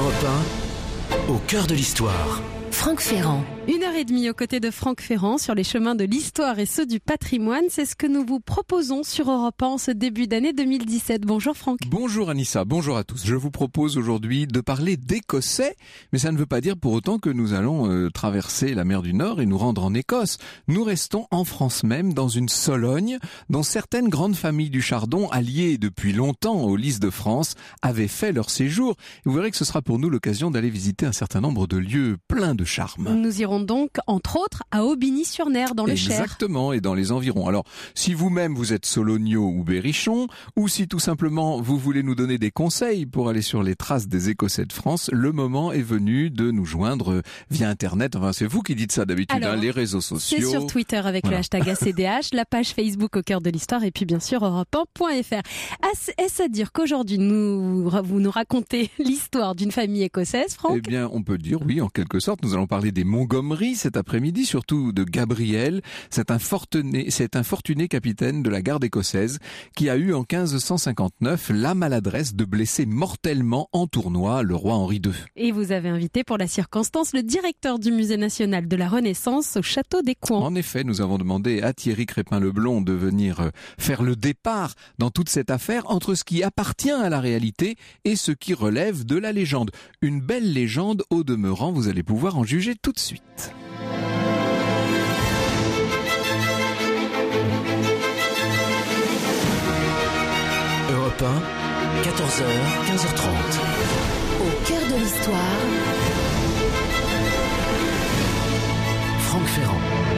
Europe 1, au cœur de l'histoire. Franck Ferrand. 1h30 aux côtés de Franck Ferrand sur les chemins de l'histoire et ceux du patrimoine. C'est ce que nous vous proposons sur Europe 1 en ce début d'année 2017. Bonjour Franck. Bonjour Anissa, bonjour à tous. Je vous propose aujourd'hui de parler d'Écossais, mais ça ne veut pas dire pour autant que nous allons traverser la mer du Nord et nous rendre en Écosse. Nous restons en France même, dans une Sologne, dont certaines grandes familles du Chardon, alliées depuis longtemps aux Lys de France, avaient fait leur séjour. Vous verrez que ce sera pour nous l'occasion d'aller visiter un certain nombre de lieux pleins de charme. Nous irons donc, entre autres, à Aubigny-sur-Ner, dans le Cher. Exactement, et dans les environs. Alors, si vous-même vous êtes Sologno ou Berrichon, ou si tout simplement vous voulez nous donner des conseils pour aller sur les traces des Écossais de France, le moment est venu de nous joindre via Internet. Enfin, c'est vous qui dites ça d'habitude, alors, les réseaux sociaux. C'est sur Twitter avec le hashtag ACDH, la page Facebook au cœur de l'histoire, et puis bien sûr europe1.fr. Est-ce à dire qu'aujourd'hui, vous nous racontez l'histoire d'une famille écossaise, Franck ? Eh bien, on peut dire oui, en quelque sorte. Nous allons parler des Montgomery cet après-midi, surtout de Gabriel. C'est un fortuné capitaine de la garde écossaise qui a eu en 1559 la maladresse de blesser mortellement en tournoi le roi Henri II. Et vous avez invité pour la circonstance le directeur du Musée national de la Renaissance au château d'Écouen. En effet, nous avons demandé à Thierry Crépin-Leblond de venir faire le départ dans toute cette affaire entre ce qui appartient à la réalité et ce qui relève de la légende. Une belle légende au demeurant, vous allez pouvoir en juger tout de suite. Europe 1, 14h, 15h30. Au cœur de l'histoire. Franck Ferrand.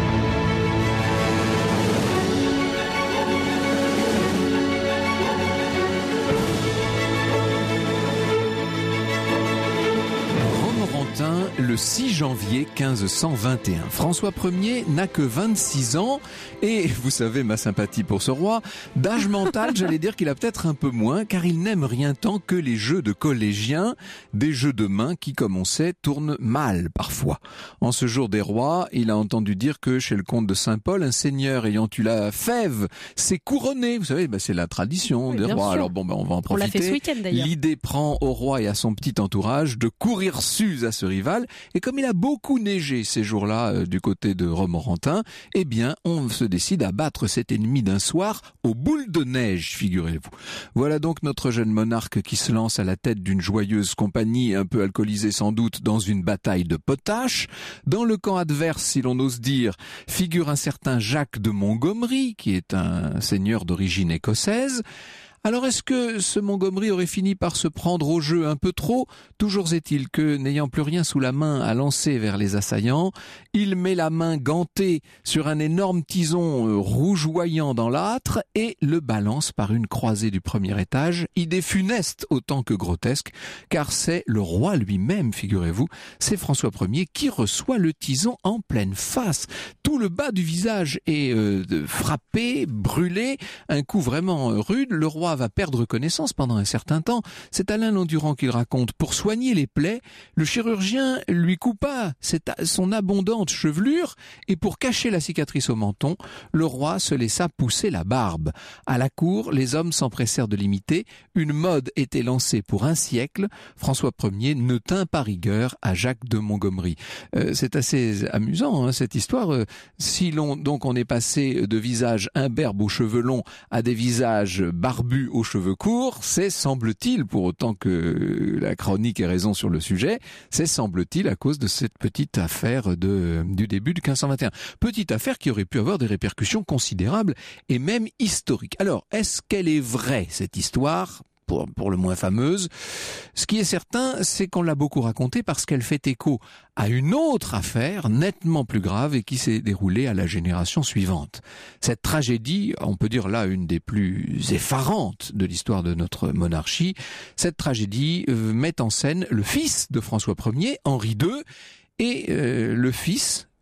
Le 6 janvier 1521. François Ier n'a que 26 ans et, vous savez ma sympathie pour ce roi, d'âge mental, j'allais dire qu'il a peut-être un peu moins, car il n'aime rien tant que les jeux de collégiens, des jeux de main qui, comme on sait, tournent mal parfois. En ce jour des rois, il a entendu dire que chez le comte de Saint-Paul, un seigneur ayant eu la fève s'est couronné. Vous savez, c'est la tradition des rois. Sûr. Alors on va en profiter. On l'a fait ce week-end d'ailleurs. L'idée prend au roi et à son petit entourage de courir sus à ce rival. Et comme il a beaucoup neigé ces jours-là du côté de Romorantin, eh bien, on se décide à battre cet ennemi d'un soir aux boules de neige, figurez-vous. Voilà donc notre jeune monarque qui se lance à la tête d'une joyeuse compagnie, un peu alcoolisée sans doute, dans une bataille de potache. Dans le camp adverse, si l'on ose dire, figure un certain Jacques de Montgomery, qui est un seigneur d'origine écossaise. Alors est-ce que ce Montgomery aurait fini par se prendre au jeu un peu trop ? Toujours est-il que, n'ayant plus rien sous la main à lancer vers les assaillants, il met la main gantée sur un énorme tison rougeoyant dans l'âtre et le balance par une croisée du premier étage, idée funeste autant que grotesque, car c'est le roi lui-même, figurez-vous, c'est François Ier qui reçoit le tison en pleine face. Tout le bas du visage est frappé, brûlé, un coup vraiment rude. Le roi va perdre connaissance pendant un certain temps. C'est Alain Landurand qui le raconte. Pour soigner les plaies, le chirurgien lui coupa son abondante chevelure et pour cacher la cicatrice au menton, le roi se laissa pousser la barbe. À la cour, les hommes s'empressèrent de l'imiter. Une mode était lancée pour un siècle. François Ier ne tint pas rigueur à Jacques de Montgomery. C'est assez amusant, cette histoire. Si on est passé de visages imberbes aux cheveux longs à des visages barbus aux cheveux courts, c'est, semble-t-il, pour autant que la chronique ait raison sur le sujet, c'est, semble-t-il, à cause de cette petite affaire du début de 1521. Petite affaire qui aurait pu avoir des répercussions considérables et même historiques. Alors, est-ce qu'elle est vraie, cette histoire ? Pour le moins fameuse. Ce qui est certain, c'est qu'on l'a beaucoup racontée parce qu'elle fait écho à une autre affaire nettement plus grave et qui s'est déroulée à la génération suivante. Cette tragédie, on peut dire là une des plus effarantes de l'histoire de notre monarchie, cette tragédie met en scène le fils de François Ier, Henri II, et le fils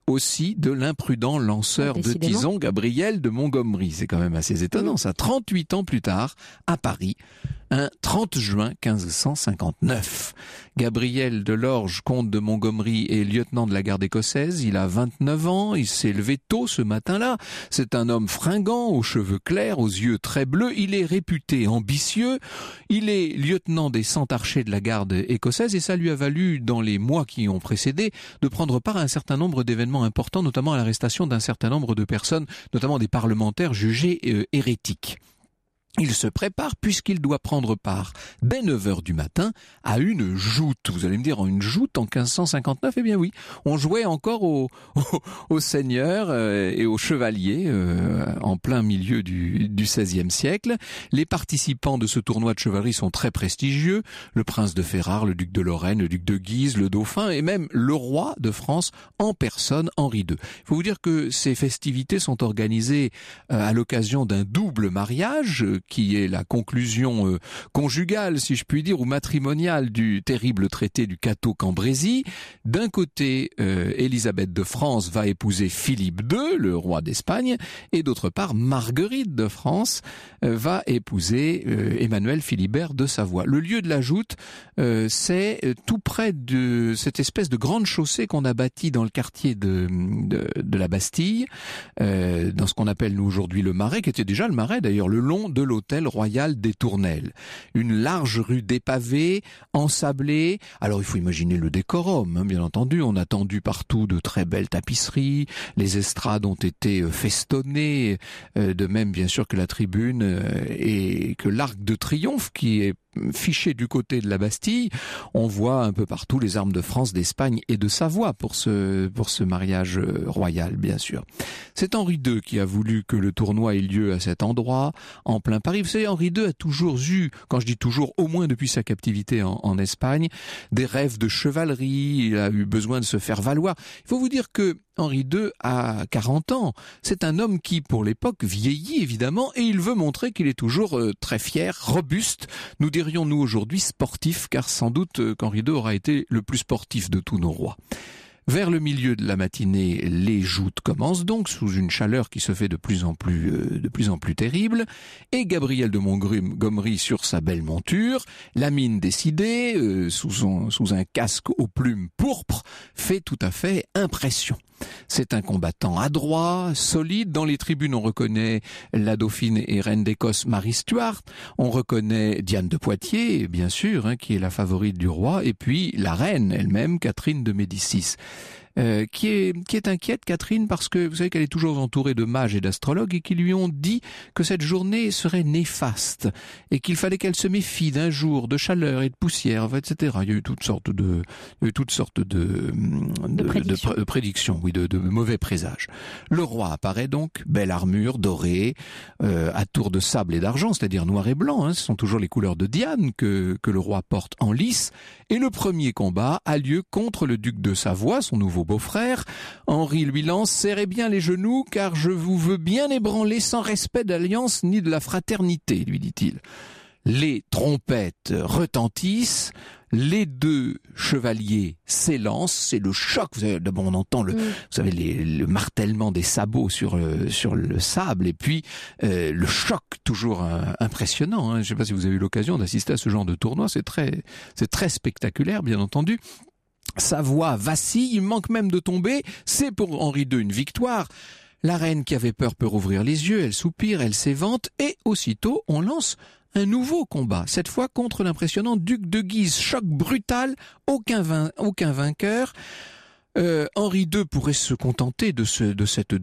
aussi de l'imprudent lanceur de Décidément. tisons Gabriel de Montgomery. C'est quand même assez étonnant, ça. 38 ans plus tard, à Paris, un 30 juin 1559. Gabriel de Lorge, comte de Montgomery et lieutenant de la garde écossaise. Il a 29 ans, il s'est levé tôt ce matin-là. C'est un homme fringant, aux cheveux clairs, aux yeux très bleus. Il est réputé ambitieux. Il est lieutenant des 100 archers de la garde écossaise et ça lui a valu, dans les mois qui ont précédé, de prendre part à un certain nombre d'événements importants, notamment à l'arrestation d'un certain nombre de personnes, notamment des parlementaires jugés hérétiques. Il se prépare puisqu'il doit prendre part dès 9h du matin à une joute. Vous allez me dire, une joute en 1559 ? Eh bien oui, on jouait encore aux seigneurs et aux chevaliers en plein milieu du XVIe siècle. Les participants de ce tournoi de chevalerie sont très prestigieux. Le prince de Ferrare, le duc de Lorraine, le duc de Guise, le dauphin et même le roi de France en personne, Henri II. Il faut vous dire que ces festivités sont organisées à l'occasion d'un double mariage qui est la conclusion conjugale, si je puis dire, ou matrimoniale du terrible traité du Cateau-Cambrésis. D'un côté, Élisabeth de France va épouser Philippe II, le roi d'Espagne, et d'autre part, Marguerite de France va épouser Emmanuel Philibert de Savoie. Le lieu de la joute, c'est tout près de cette espèce de grande chaussée qu'on a bâtie dans le quartier de la Bastille, dans ce qu'on appelle nous aujourd'hui le Marais, qui était déjà le Marais d'ailleurs, le long de l'hôtel royal des Tournelles. Une large rue dépavée, ensablée. Alors il faut imaginer le décorum, hein, bien entendu. On a tendu partout de très belles tapisseries. Les estrades ont été festonnées, de même bien sûr que la tribune et que l'arc de triomphe qui est fiché du côté de la Bastille. On voit un peu partout les armes de France, d'Espagne et de Savoie pour ce mariage royal, bien sûr. C'est Henri II qui a voulu que le tournoi ait lieu à cet endroit, en plein Paris. Vous savez, Henri II a toujours eu, quand je dis toujours, au moins depuis sa captivité en Espagne, des rêves de chevalerie. Il a eu besoin de se faire valoir. Il faut vous dire que Henri II a 40 ans. C'est un homme qui, pour l'époque, vieillit évidemment et il veut montrer qu'il est toujours très fier, robuste. Nous dirions-nous aujourd'hui sportif, car sans doute qu'Henri II aura été le plus sportif de tous nos rois. Vers le milieu de la matinée, les joutes commencent donc sous une chaleur qui se fait de plus en plus terrible. Et Gabriel de Montgomery sur sa belle monture, la mine décidée, sous un casque aux plumes pourpres, fait tout à fait impression. C'est un combattant adroit, solide. Dans les tribunes, on reconnaît la dauphine et reine d'Écosse Marie Stuart. On reconnaît Diane de Poitiers, bien sûr, hein, qui est la favorite du roi. Et puis la reine elle-même, Catherine de Médicis. Qui est inquiète, Catherine, parce que vous savez qu'elle est toujours entourée de mages et d'astrologues et qui lui ont dit que cette journée serait néfaste et qu'il fallait qu'elle se méfie d'un jour de chaleur et de poussière, etc. Il y a eu toutes sortes de prédictions, oui, de mauvais présages. Le roi apparaît donc, belle armure dorée, à tour de sable et d'argent, c'est-à-dire noir et blanc, hein, ce sont toujours les couleurs de Diane que le roi porte en lice. Et le premier combat a lieu contre le duc de Savoie, son nouveau beau-frère. Henri lui lance « Serrez bien les genoux, car je vous veux bien ébranler sans respect d'alliance ni de la fraternité », lui dit-il. Les trompettes retentissent, les deux chevaliers s'élancent, c'est le choc. Vous savez, d'abord on entend le martèlement des sabots sur le sable, et puis le choc toujours impressionnant. Hein. Je ne sais pas si vous avez eu l'occasion d'assister à ce genre de tournoi, c'est très spectaculaire, bien entendu. Savoie vacille, il manque même de tomber. C'est pour Henri II une victoire. La reine qui avait peur peut rouvrir les yeux, elle soupire, elle s'évente, et aussitôt on lance un nouveau combat, cette fois contre l'impressionnant duc de Guise. Choc brutal, aucun vainqueur. Henri II pourrait se contenter de ce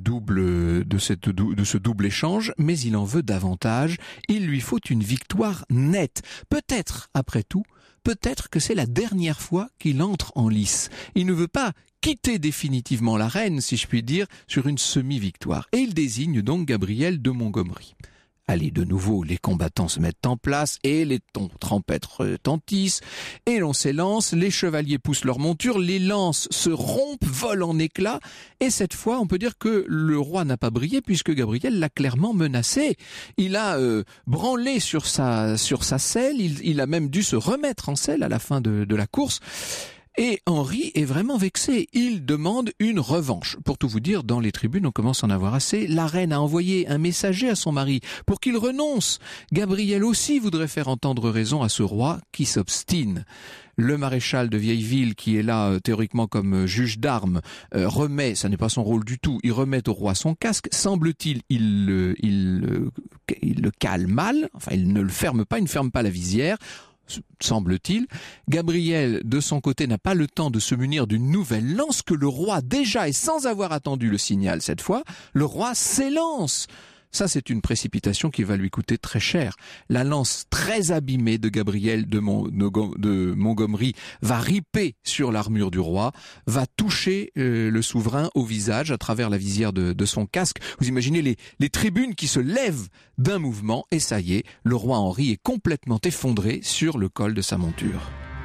double échange, mais il en veut davantage. Il lui faut une victoire nette. Peut-être, après tout, peut-être que c'est la dernière fois qu'il entre en lice. Il ne veut pas quitter définitivement la reine, si je puis dire, sur une semi-victoire. Et il désigne donc Gabriel de Montgomery. Allez, de nouveau, les combattants se mettent en place et les trompettes retentissent et l'on s'élance, les chevaliers poussent leur monture, les lances se rompent, volent en éclats et cette fois, on peut dire que le roi n'a pas brillé puisque Gabriel l'a clairement menacé. Il a branlé sur sa selle, il a même dû se remettre en selle à la fin de la course. Et Henri est vraiment vexé. Il demande une revanche. Pour tout vous dire, dans les tribunes, on commence à en avoir assez. La reine a envoyé un messager à son mari pour qu'il renonce. Gabriel aussi voudrait faire entendre raison à ce roi qui s'obstine. Le maréchal de Vieilleville, qui est là théoriquement comme juge d'armes, remet, ça n'est pas son rôle du tout, il remet au roi son casque. Semble-t-il, il le cale mal, enfin il ne le ferme pas, il ne ferme pas la visière. Semble-t-il. Gabriel, de son côté, n'a pas le temps de se munir d'une nouvelle lance que le roi, déjà et sans avoir attendu le signal cette fois, le roi s'élance. Ça, c'est une précipitation qui va lui coûter très cher. La lance très abîmée de Gabriel de Montgomery va riper sur l'armure du roi, va toucher le souverain au visage à travers la visière de son casque. Vous imaginez les tribunes qui se lèvent d'un mouvement, et ça y est, le roi Henri est complètement effondré sur le col de sa monture.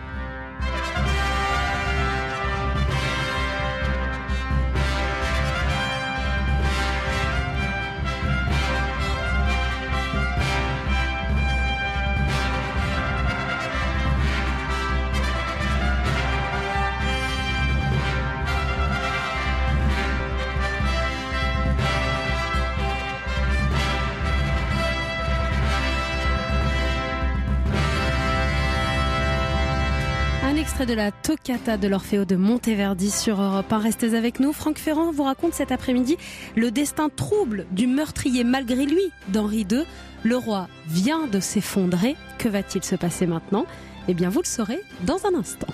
Un extrait de la Toccata de l'Orfeo de Monteverdi sur Europe 1. Restez avec nous. Franck Ferrand vous raconte cet après-midi le destin trouble du meurtrier malgré lui d'Henri II. Le roi vient de s'effondrer. Que va-t-il se passer maintenant ? Eh bien, vous le saurez dans un instant.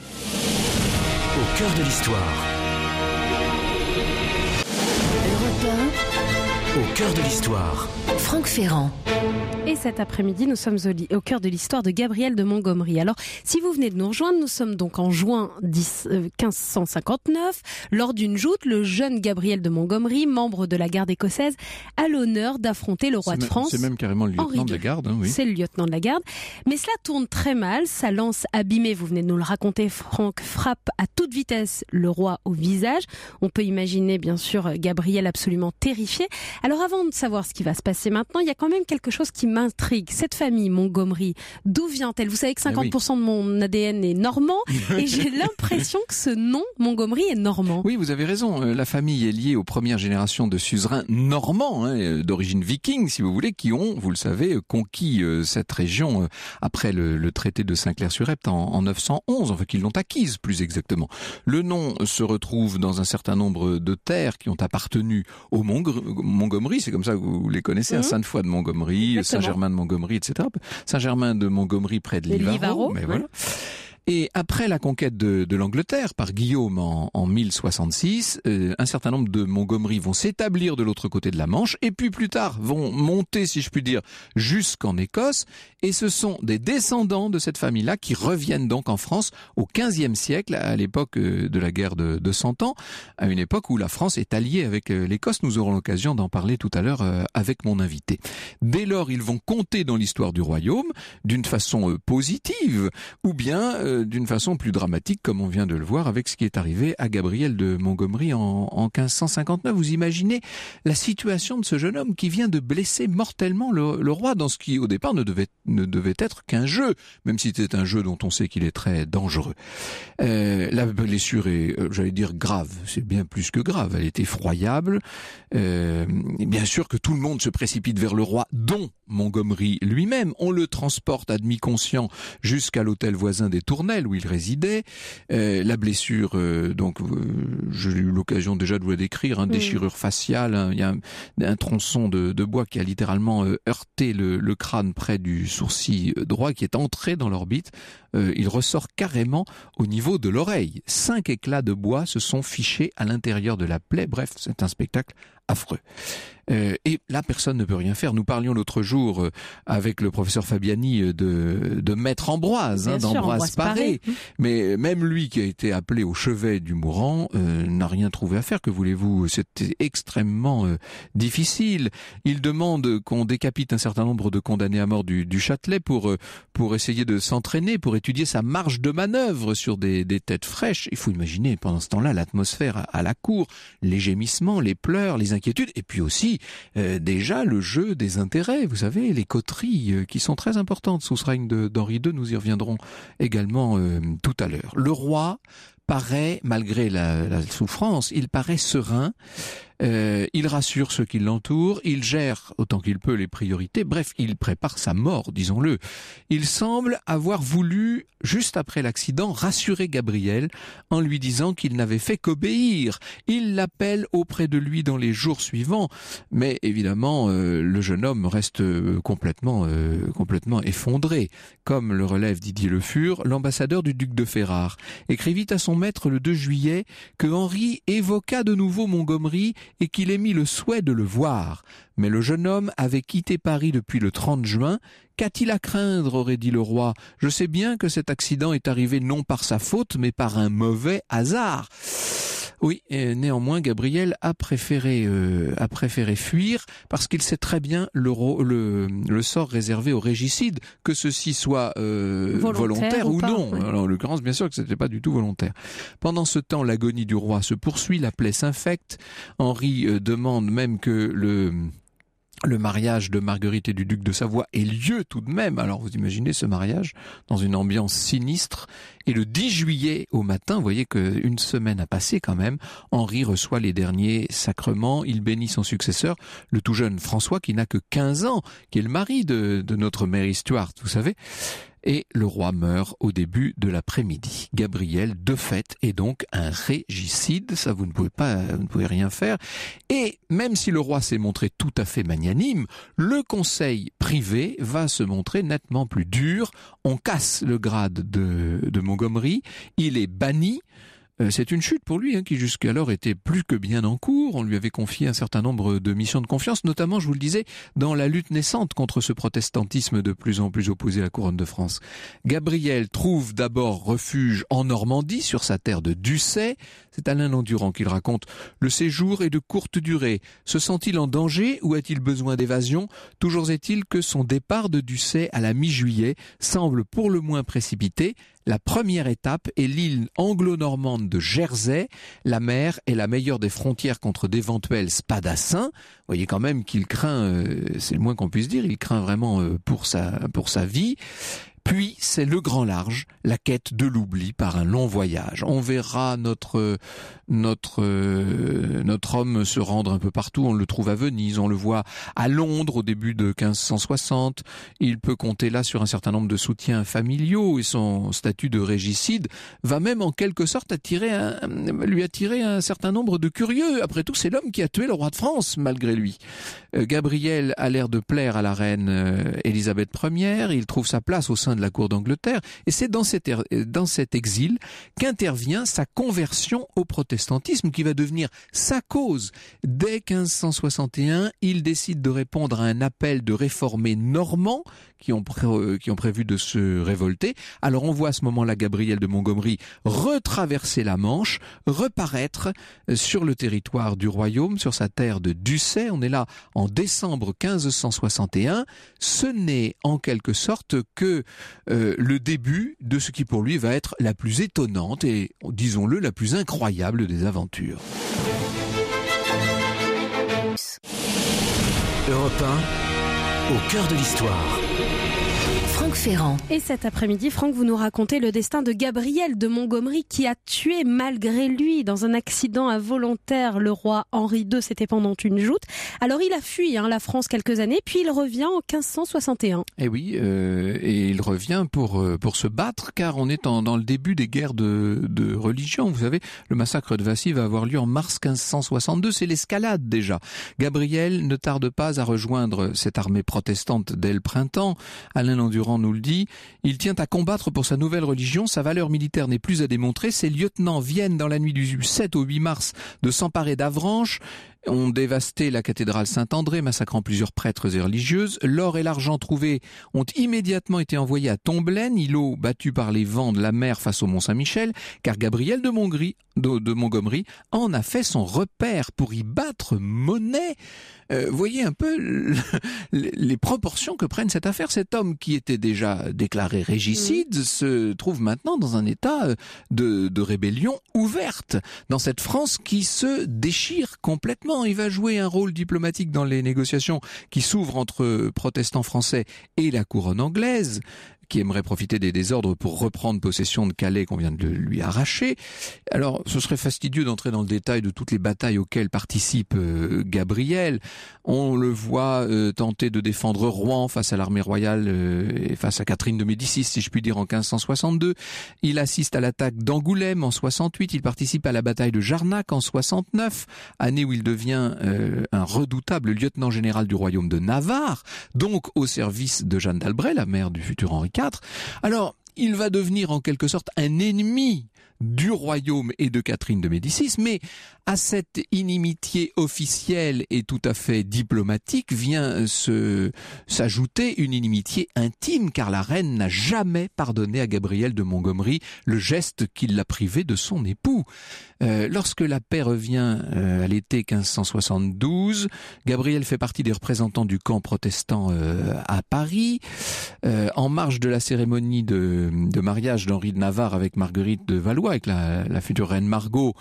Au cœur de l'histoire. Europe Au cœur de l'histoire. 1, Franck Ferrand. Et cet après-midi, nous sommes au cœur de l'histoire de Gabriel de Montgomery. Alors, si vous venez de nous rejoindre, nous sommes donc en juin 1559. Lors d'une joute, le jeune Gabriel de Montgomery, membre de la garde écossaise, a l'honneur d'affronter le roi de France. C'est même carrément le lieutenant de la garde. Hein, oui. C'est le lieutenant de la garde. Mais cela tourne très mal. Sa lance abîmée, vous venez de nous le raconter, Franck, frappe à toute vitesse le roi au visage. On peut imaginer, bien sûr, Gabriel absolument terrifié. Alors, avant de savoir ce qui va se passer maintenant, il y a quand même quelque chose qui m'intrigue. Cette famille Montgomery, d'où vient-elle ? Vous savez que 50% de mon ADN est normand et j'ai l'impression que ce nom Montgomery est normand. Oui, vous avez raison. La famille est liée aux premières générations de suzerains normands, d'origine viking, si vous voulez, qui ont, vous le savez, conquis cette région après le traité de Saint-Clair-sur-Epte en 911, enfin qu'ils l'ont acquise plus exactement. Le nom se retrouve dans un certain nombre de terres qui ont appartenu aux Montgomery, c'est comme ça que vous les connaissez, Sainte-Foy de Montgomery, Saint-Germain de Montgomery, etc. Saint-Germain de Montgomery près de Livaro, mais voilà. Et après la conquête de l'Angleterre par Guillaume en 1066, un certain nombre de Montgomery vont s'établir de l'autre côté de la Manche et puis plus tard vont monter, si je puis dire, jusqu'en Écosse. Et ce sont des descendants de cette famille-là qui reviennent donc en France au XVe siècle, à l'époque de la guerre de 100 ans, à une époque où la France est alliée avec l'Écosse. Nous aurons l'occasion d'en parler tout à l'heure avec mon invité. Dès lors, ils vont compter dans l'histoire du royaume d'une façon positive ou bien d'une façon plus dramatique, comme on vient de le voir avec ce qui est arrivé à Gabriel de Montgomery en 1559. Vous imaginez la situation de ce jeune homme qui vient de blesser mortellement le roi dans ce qui, au départ, ne devait être qu'un jeu, même si c'était un jeu dont on sait qu'il est très dangereux. La blessure est, j'allais dire, grave. C'est bien plus que grave. Elle est effroyable. Bien sûr que tout le monde se précipite vers le roi, dont Montgomery lui-même. On le transporte à demi-conscient jusqu'à l'hôtel voisin des Tournelles où il résidait. La blessure, j'ai eu l'occasion déjà de vous la décrire, déchirure faciale, il y a un tronçon de bois qui a littéralement heurté le crâne près du sourcil droit qui est entré dans l'orbite. Il ressort carrément au niveau de l'oreille. 5 éclats de bois se sont fichés à l'intérieur de la plaie. Bref, c'est un spectacle affreux. Et là, personne ne peut rien faire. Nous parlions l'autre jour avec le professeur Fabiani de Maître Ambroise, d'Ambroise Paré. Mais même lui qui a été appelé au chevet du mourant n'a rien trouvé à faire. Que voulez-vous ? C'était extrêmement difficile. Il demande qu'on décapite un certain nombre de condamnés à mort du Châtelet pour essayer de s'entraîner, pour étudier sa marge de manœuvre sur des têtes fraîches. Il faut imaginer pendant ce temps-là l'atmosphère à la cour, les gémissements, les pleurs, les inquiétudes. Et puis aussi, déjà, le jeu des intérêts. Vous savez, les coteries qui sont très importantes sous ce règne d'Henri II. Nous y reviendrons également tout à l'heure. Le roi paraît, malgré la souffrance, il paraît serein. Il rassure ceux qui l'entourent, il gère autant qu'il peut les priorités, bref, il prépare sa mort, disons-le. Il semble avoir voulu, juste après l'accident, rassurer Gabrielle en lui disant qu'il n'avait fait qu'obéir. Il l'appelle auprès de lui dans les jours suivants, mais évidemment, le jeune homme reste complètement effondré. Comme le relève Didier Le Fur, l'ambassadeur du duc de Ferrare écrivit à son maître le 2 juillet que Henri évoqua de nouveau Montgomery et qu'il émit le souhait de le voir. Mais le jeune homme avait quitté Paris depuis le 30 juin. Qu'a-t-il à craindre, aurait dit le roi. Je sais bien que cet accident est arrivé non par sa faute, mais par un mauvais hasard. Oui, et néanmoins, Gabriel a préféré fuir parce qu'il sait très bien le sort réservé aux régicides, que ceci soit volontaire ou non. Oui. Alors, en l'occurrence, bien sûr que c'était pas du tout volontaire. Pendant ce temps, l'agonie du roi se poursuit, la plaie s'infecte. Henri demande même que le mariage de Marguerite et du duc de Savoie ait lieu tout de même. Alors vous imaginez ce mariage dans une ambiance sinistre. Et le 10 juillet au matin, vous voyez qu'une semaine a passé quand même, Henri reçoit les derniers sacrements, il bénit son successeur, le tout jeune François qui n'a que 15 ans, qui est le mari de notre Mary Stuart, vous savez. Et le roi meurt au début de l'après-midi. Gabriel, de fait, est donc un régicide. Ça, vous ne pouvez rien faire. Et même si le roi s'est montré tout à fait magnanime, le conseil privé va se montrer nettement plus dur. On casse le grade de Montgomery. Il est banni. C'est une chute pour lui, qui jusqu'alors était plus que bien en cours. On lui avait confié un certain nombre de missions de confiance, notamment, je vous le disais, dans la lutte naissante contre ce protestantisme de plus en plus opposé à la couronne de France. Gabriel trouve d'abord refuge en Normandie, sur sa terre de Ducey. C'est Alain Landurand qui le raconte. Le séjour est de courte durée. Se sent-il en danger ou a-t-il besoin d'évasion? Toujours est-il que son départ de Ducey à la mi-juillet semble pour le moins précipité. La première étape est l'île anglo-normande de Jersey. La mer est la meilleure des frontières contre d'éventuels spadassins. Vous voyez quand même qu'il craint, c'est le moins qu'on puisse dire, il craint vraiment pour sa vie. Puis, c'est le grand large, la quête de l'oubli par un long voyage. On verra notre homme se rendre un peu partout. On le trouve à Venise, on le voit à Londres au début de 1560. Il peut compter là sur un certain nombre de soutiens familiaux et son statut de régicide va même en quelque sorte lui attirer un certain nombre de curieux. Après tout, c'est l'homme qui a tué le roi de France, malgré lui. Gabriel a l'air de plaire à la reine Élisabeth Ier. Il trouve sa place au sein de la cour d'Angleterre, et c'est dans cet exil qu'intervient sa conversion au protestantisme qui va devenir sa cause. Dès 1561, il décide de répondre à un appel de réformés normands qui ont prévu de se révolter. Alors on voit à ce moment-là Gabriel de Montgomery retraverser la Manche, reparaître sur le territoire du royaume, sur sa terre de Ducey. On est là en décembre 1561. Ce n'est en quelque sorte que le début de ce qui pour lui va être la plus étonnante et, disons-le, la plus incroyable des aventures. Europe 1, au cœur de l'histoire. Franck Ferrand. Et cet après-midi, Franck, vous nous racontez le destin de Gabriel de Montgomery qui a tué malgré lui dans un accident involontaire le roi Henri II, c'était pendant une joute. Alors il a fui la France quelques années, puis il revient en 1561. Et oui, et il revient pour se battre, car on est dans le début des guerres de religion. Vous savez, le massacre de Vassy va avoir lieu en mars 1562, c'est l'escalade déjà. Gabriel ne tarde pas à rejoindre cette armée protestante dès le printemps. Alain Landurand nous le dit, il tient à combattre pour sa nouvelle religion, sa valeur militaire n'est plus à démontrer, ses lieutenants viennent dans la nuit du 7 au 8 mars de s'emparer d'Avranches, ont dévasté la cathédrale Saint-André, massacrant plusieurs prêtres et religieuses. L'or et l'argent trouvés ont immédiatement été envoyés à Tomblaine, îlot battu par les vents de la mer face au Mont-Saint-Michel, car Gabriel de Montgomery en a fait son repère pour y battre monnaie. Voyez un peu les proportions que prennent cette affaire. Cet homme qui était déjà déclaré régicide se trouve maintenant dans un état de rébellion ouverte, dans cette France qui se déchire complètement. évidemment, il va jouer un rôle diplomatique dans les négociations qui s'ouvrent entre protestants français et la couronne anglaise, qui aimerait profiter des désordres pour reprendre possession de Calais qu'on vient de lui arracher. Alors, ce serait fastidieux d'entrer dans le détail de toutes les batailles auxquelles participe Gabriel. On le voit tenter de défendre Rouen face à l'armée royale et face à Catherine de Médicis, si je puis dire, en 1562. Il assiste à l'attaque d'Angoulême en 68. Il participe à la bataille de Jarnac en 69, année où il devient un redoutable lieutenant général du royaume de Navarre, donc au service de Jeanne d'Albret, la mère du futur Henri IV. Alors, il va devenir en quelque sorte un ennemi du royaume et de Catherine de Médicis, mais à cette inimitié officielle et tout à fait diplomatique vient s'ajouter une inimitié intime, car la reine n'a jamais pardonné à Gabriel de Montgomery le geste qui l'a privé de son époux. Lorsque la paix revient à l'été 1572, Gabriel fait partie des représentants du camp protestant à Paris. En marge de la cérémonie de mariage d'Henri de Navarre avec Marguerite de Valois, avec la future reine Margot,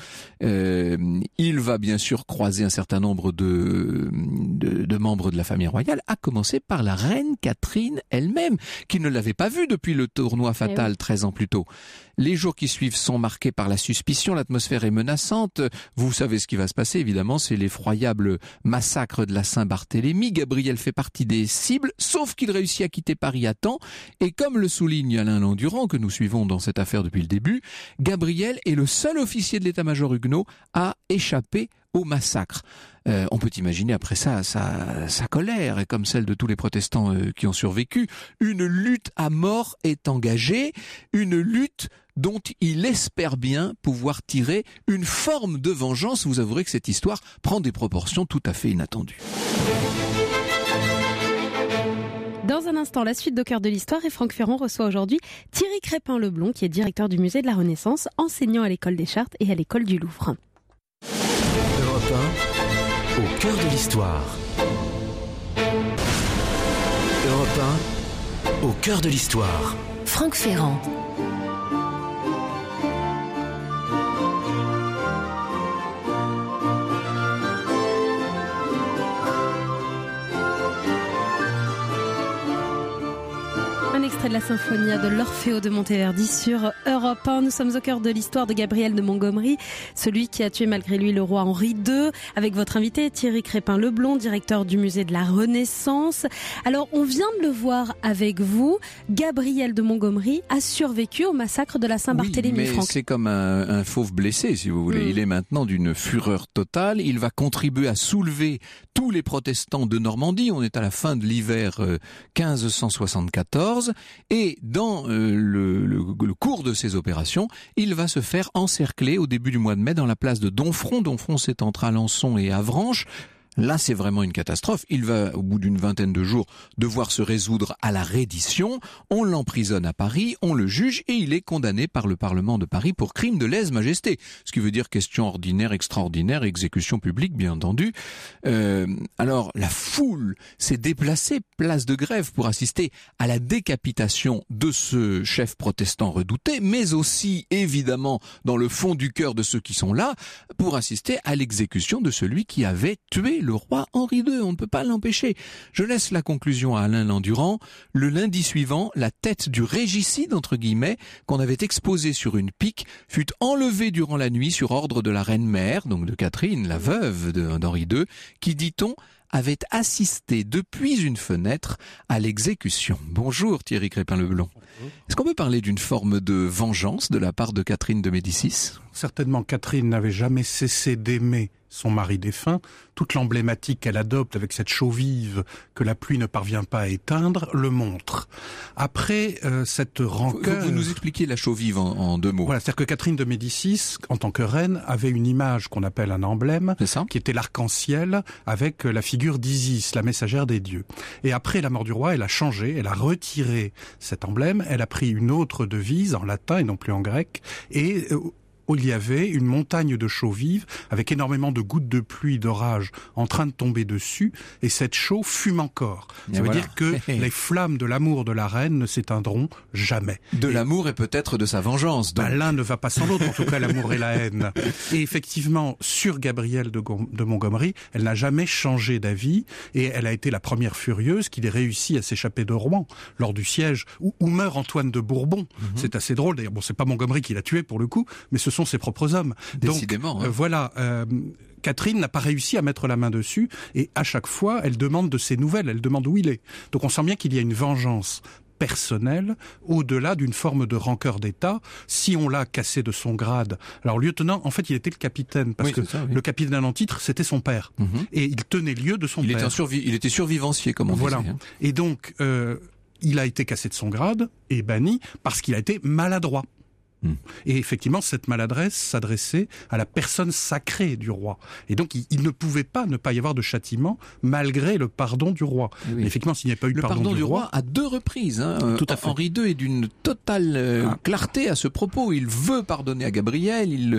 il va bien sûr croiser un certain nombre de membres de la famille royale, à commencer par la reine Catherine elle-même, qui ne l'avait pas vue depuis le tournoi fatal 13 ans plus tôt. Les jours qui suivent sont marqués par la suspicion, l'atmosphère est menaçante. Vous savez ce qui va se passer, évidemment, c'est l'effroyable massacre de la Saint-Barthélemy. Gabriel fait partie des cibles, sauf qu'il réussit à quitter Paris à temps. Et comme le souligne Alain Landurand, que nous suivons dans cette affaire depuis le début, Gabriel est le seul officier de l'état-major huguenot à échapper au massacre. On peut imaginer après ça sa colère, et comme celle de tous les protestants qui ont survécu. Une lutte à mort est engagée, une lutte dont il espère bien pouvoir tirer une forme de vengeance. Vous avouerez que cette histoire prend des proportions tout à fait inattendues. Dans un instant, la suite d'Au cœur de l'histoire, et Franck Ferrand reçoit aujourd'hui Thierry Crépin-Leblond, qui est directeur du musée de la Renaissance, enseignant à l'école des Chartes et à l'école du Louvre. Europe 1, au cœur de l'histoire. Europe 1, au cœur de l'histoire. Franck Ferrand. Un extrait de la symphonie de l'Orfeo de Monteverdi sur Europe 1. Nous sommes au cœur de l'histoire de Gabriel de Montgomery, celui qui a tué malgré lui le roi Henri II, avec votre invité Thierry Crépin-Leblond, directeur du musée de la Renaissance. Alors, on vient de le voir avec vous, Gabriel de Montgomery a survécu au massacre de la Saint-Barthélemy. Oui, mais c'est comme un fauve blessé, si vous voulez. Il est maintenant d'une fureur totale. Il va contribuer à soulever tous les protestants de Normandie. On est à la fin de l'hiver 1574. Et dans le cours de ces opérations, il va se faire encercler au début du mois de mai dans la place de Domfront. Domfront, c'est entre Alençon et Avranches. Là, c'est vraiment une catastrophe. Il va, au bout d'une vingtaine de jours, devoir se résoudre à la reddition. On l'emprisonne à Paris, on le juge et il est condamné par le Parlement de Paris pour crime de lèse-majesté. Ce qui veut dire question ordinaire, extraordinaire, exécution publique, bien entendu. Alors, la foule s'est déplacée, place de Grève, pour assister à la décapitation de ce chef protestant redouté, mais aussi, évidemment, dans le fond du cœur de ceux qui sont là, pour assister à l'exécution de celui qui avait tué le roi Henri II, on ne peut pas l'empêcher. Je laisse la conclusion à Alain Landurand. Le lundi suivant, la tête du régicide, entre guillemets, qu'on avait exposé sur une pique, fut enlevée durant la nuit sur ordre de la reine-mère, donc de Catherine, la veuve d'Henri II, qui, dit-on, avait assisté depuis une fenêtre à l'exécution. Bonjour Thierry Crépin-Leblond. Est-ce qu'on peut parler d'une forme de vengeance de la part de Catherine de Médicis ? Certainement, Catherine n'avait jamais cessé d'aimer son mari défunt. Toute l'emblématique qu'elle adopte avec cette chaux vive que la pluie ne parvient pas à éteindre le montre. Après cette rancœur... Vous nous expliquez la chaux vive en deux mots. Voilà, c'est-à-dire que Catherine de Médicis, en tant que reine, avait une image qu'on appelle un emblème, qui était l'arc-en-ciel avec la figure d'Isis, la messagère des dieux. Et après la mort du roi, elle a changé, elle a retiré cet emblème, elle a pris une autre devise en latin et non plus en grec, et où il y avait une montagne de chaux vive avec énormément de gouttes de pluie, d'orage en train de tomber dessus, et cette chaux fume encore. Ça veut dire que les flammes de l'amour de la reine ne s'éteindront jamais. De l'amour et peut-être de sa vengeance. Donc. L'un ne va pas sans l'autre, en tout cas l'amour et la haine. Et effectivement, sur Gabrielle de Montgomery, elle n'a jamais changé d'avis, et elle a été la première furieuse qu'il ait réussi à s'échapper de Rouen lors du siège où meurt Antoine de Bourbon. C'est assez drôle, d'ailleurs. Bon, c'est pas Montgomery qui l'a tué pour le coup, mais ce sont ses propres hommes. Décidément. Donc, voilà. Catherine n'a pas réussi à mettre la main dessus, et à chaque fois, elle demande de ses nouvelles, elle demande où il est. Donc on sent bien qu'il y a une vengeance personnelle, au-delà d'une forme de rancœur d'État. Si on l'a cassé de son grade, alors lieutenant, en fait, il était le capitaine, parce que le capitaine en titre, c'était son père, et il tenait lieu de son père. Il était survivancier, comme on disait. Hein. Et donc, il a été cassé de son grade et banni parce qu'il a été maladroit. Et effectivement, cette maladresse s'adressait à la personne sacrée du roi. Et donc, il ne pouvait pas ne pas y avoir de châtiment malgré le pardon du roi. Oui. Mais effectivement, s'il n'y a pas eu le pardon du roi à 2 reprises. Hein. Tout à fait. Henri II est d'une totale clarté à ce propos. Il veut pardonner à Gabrielle, il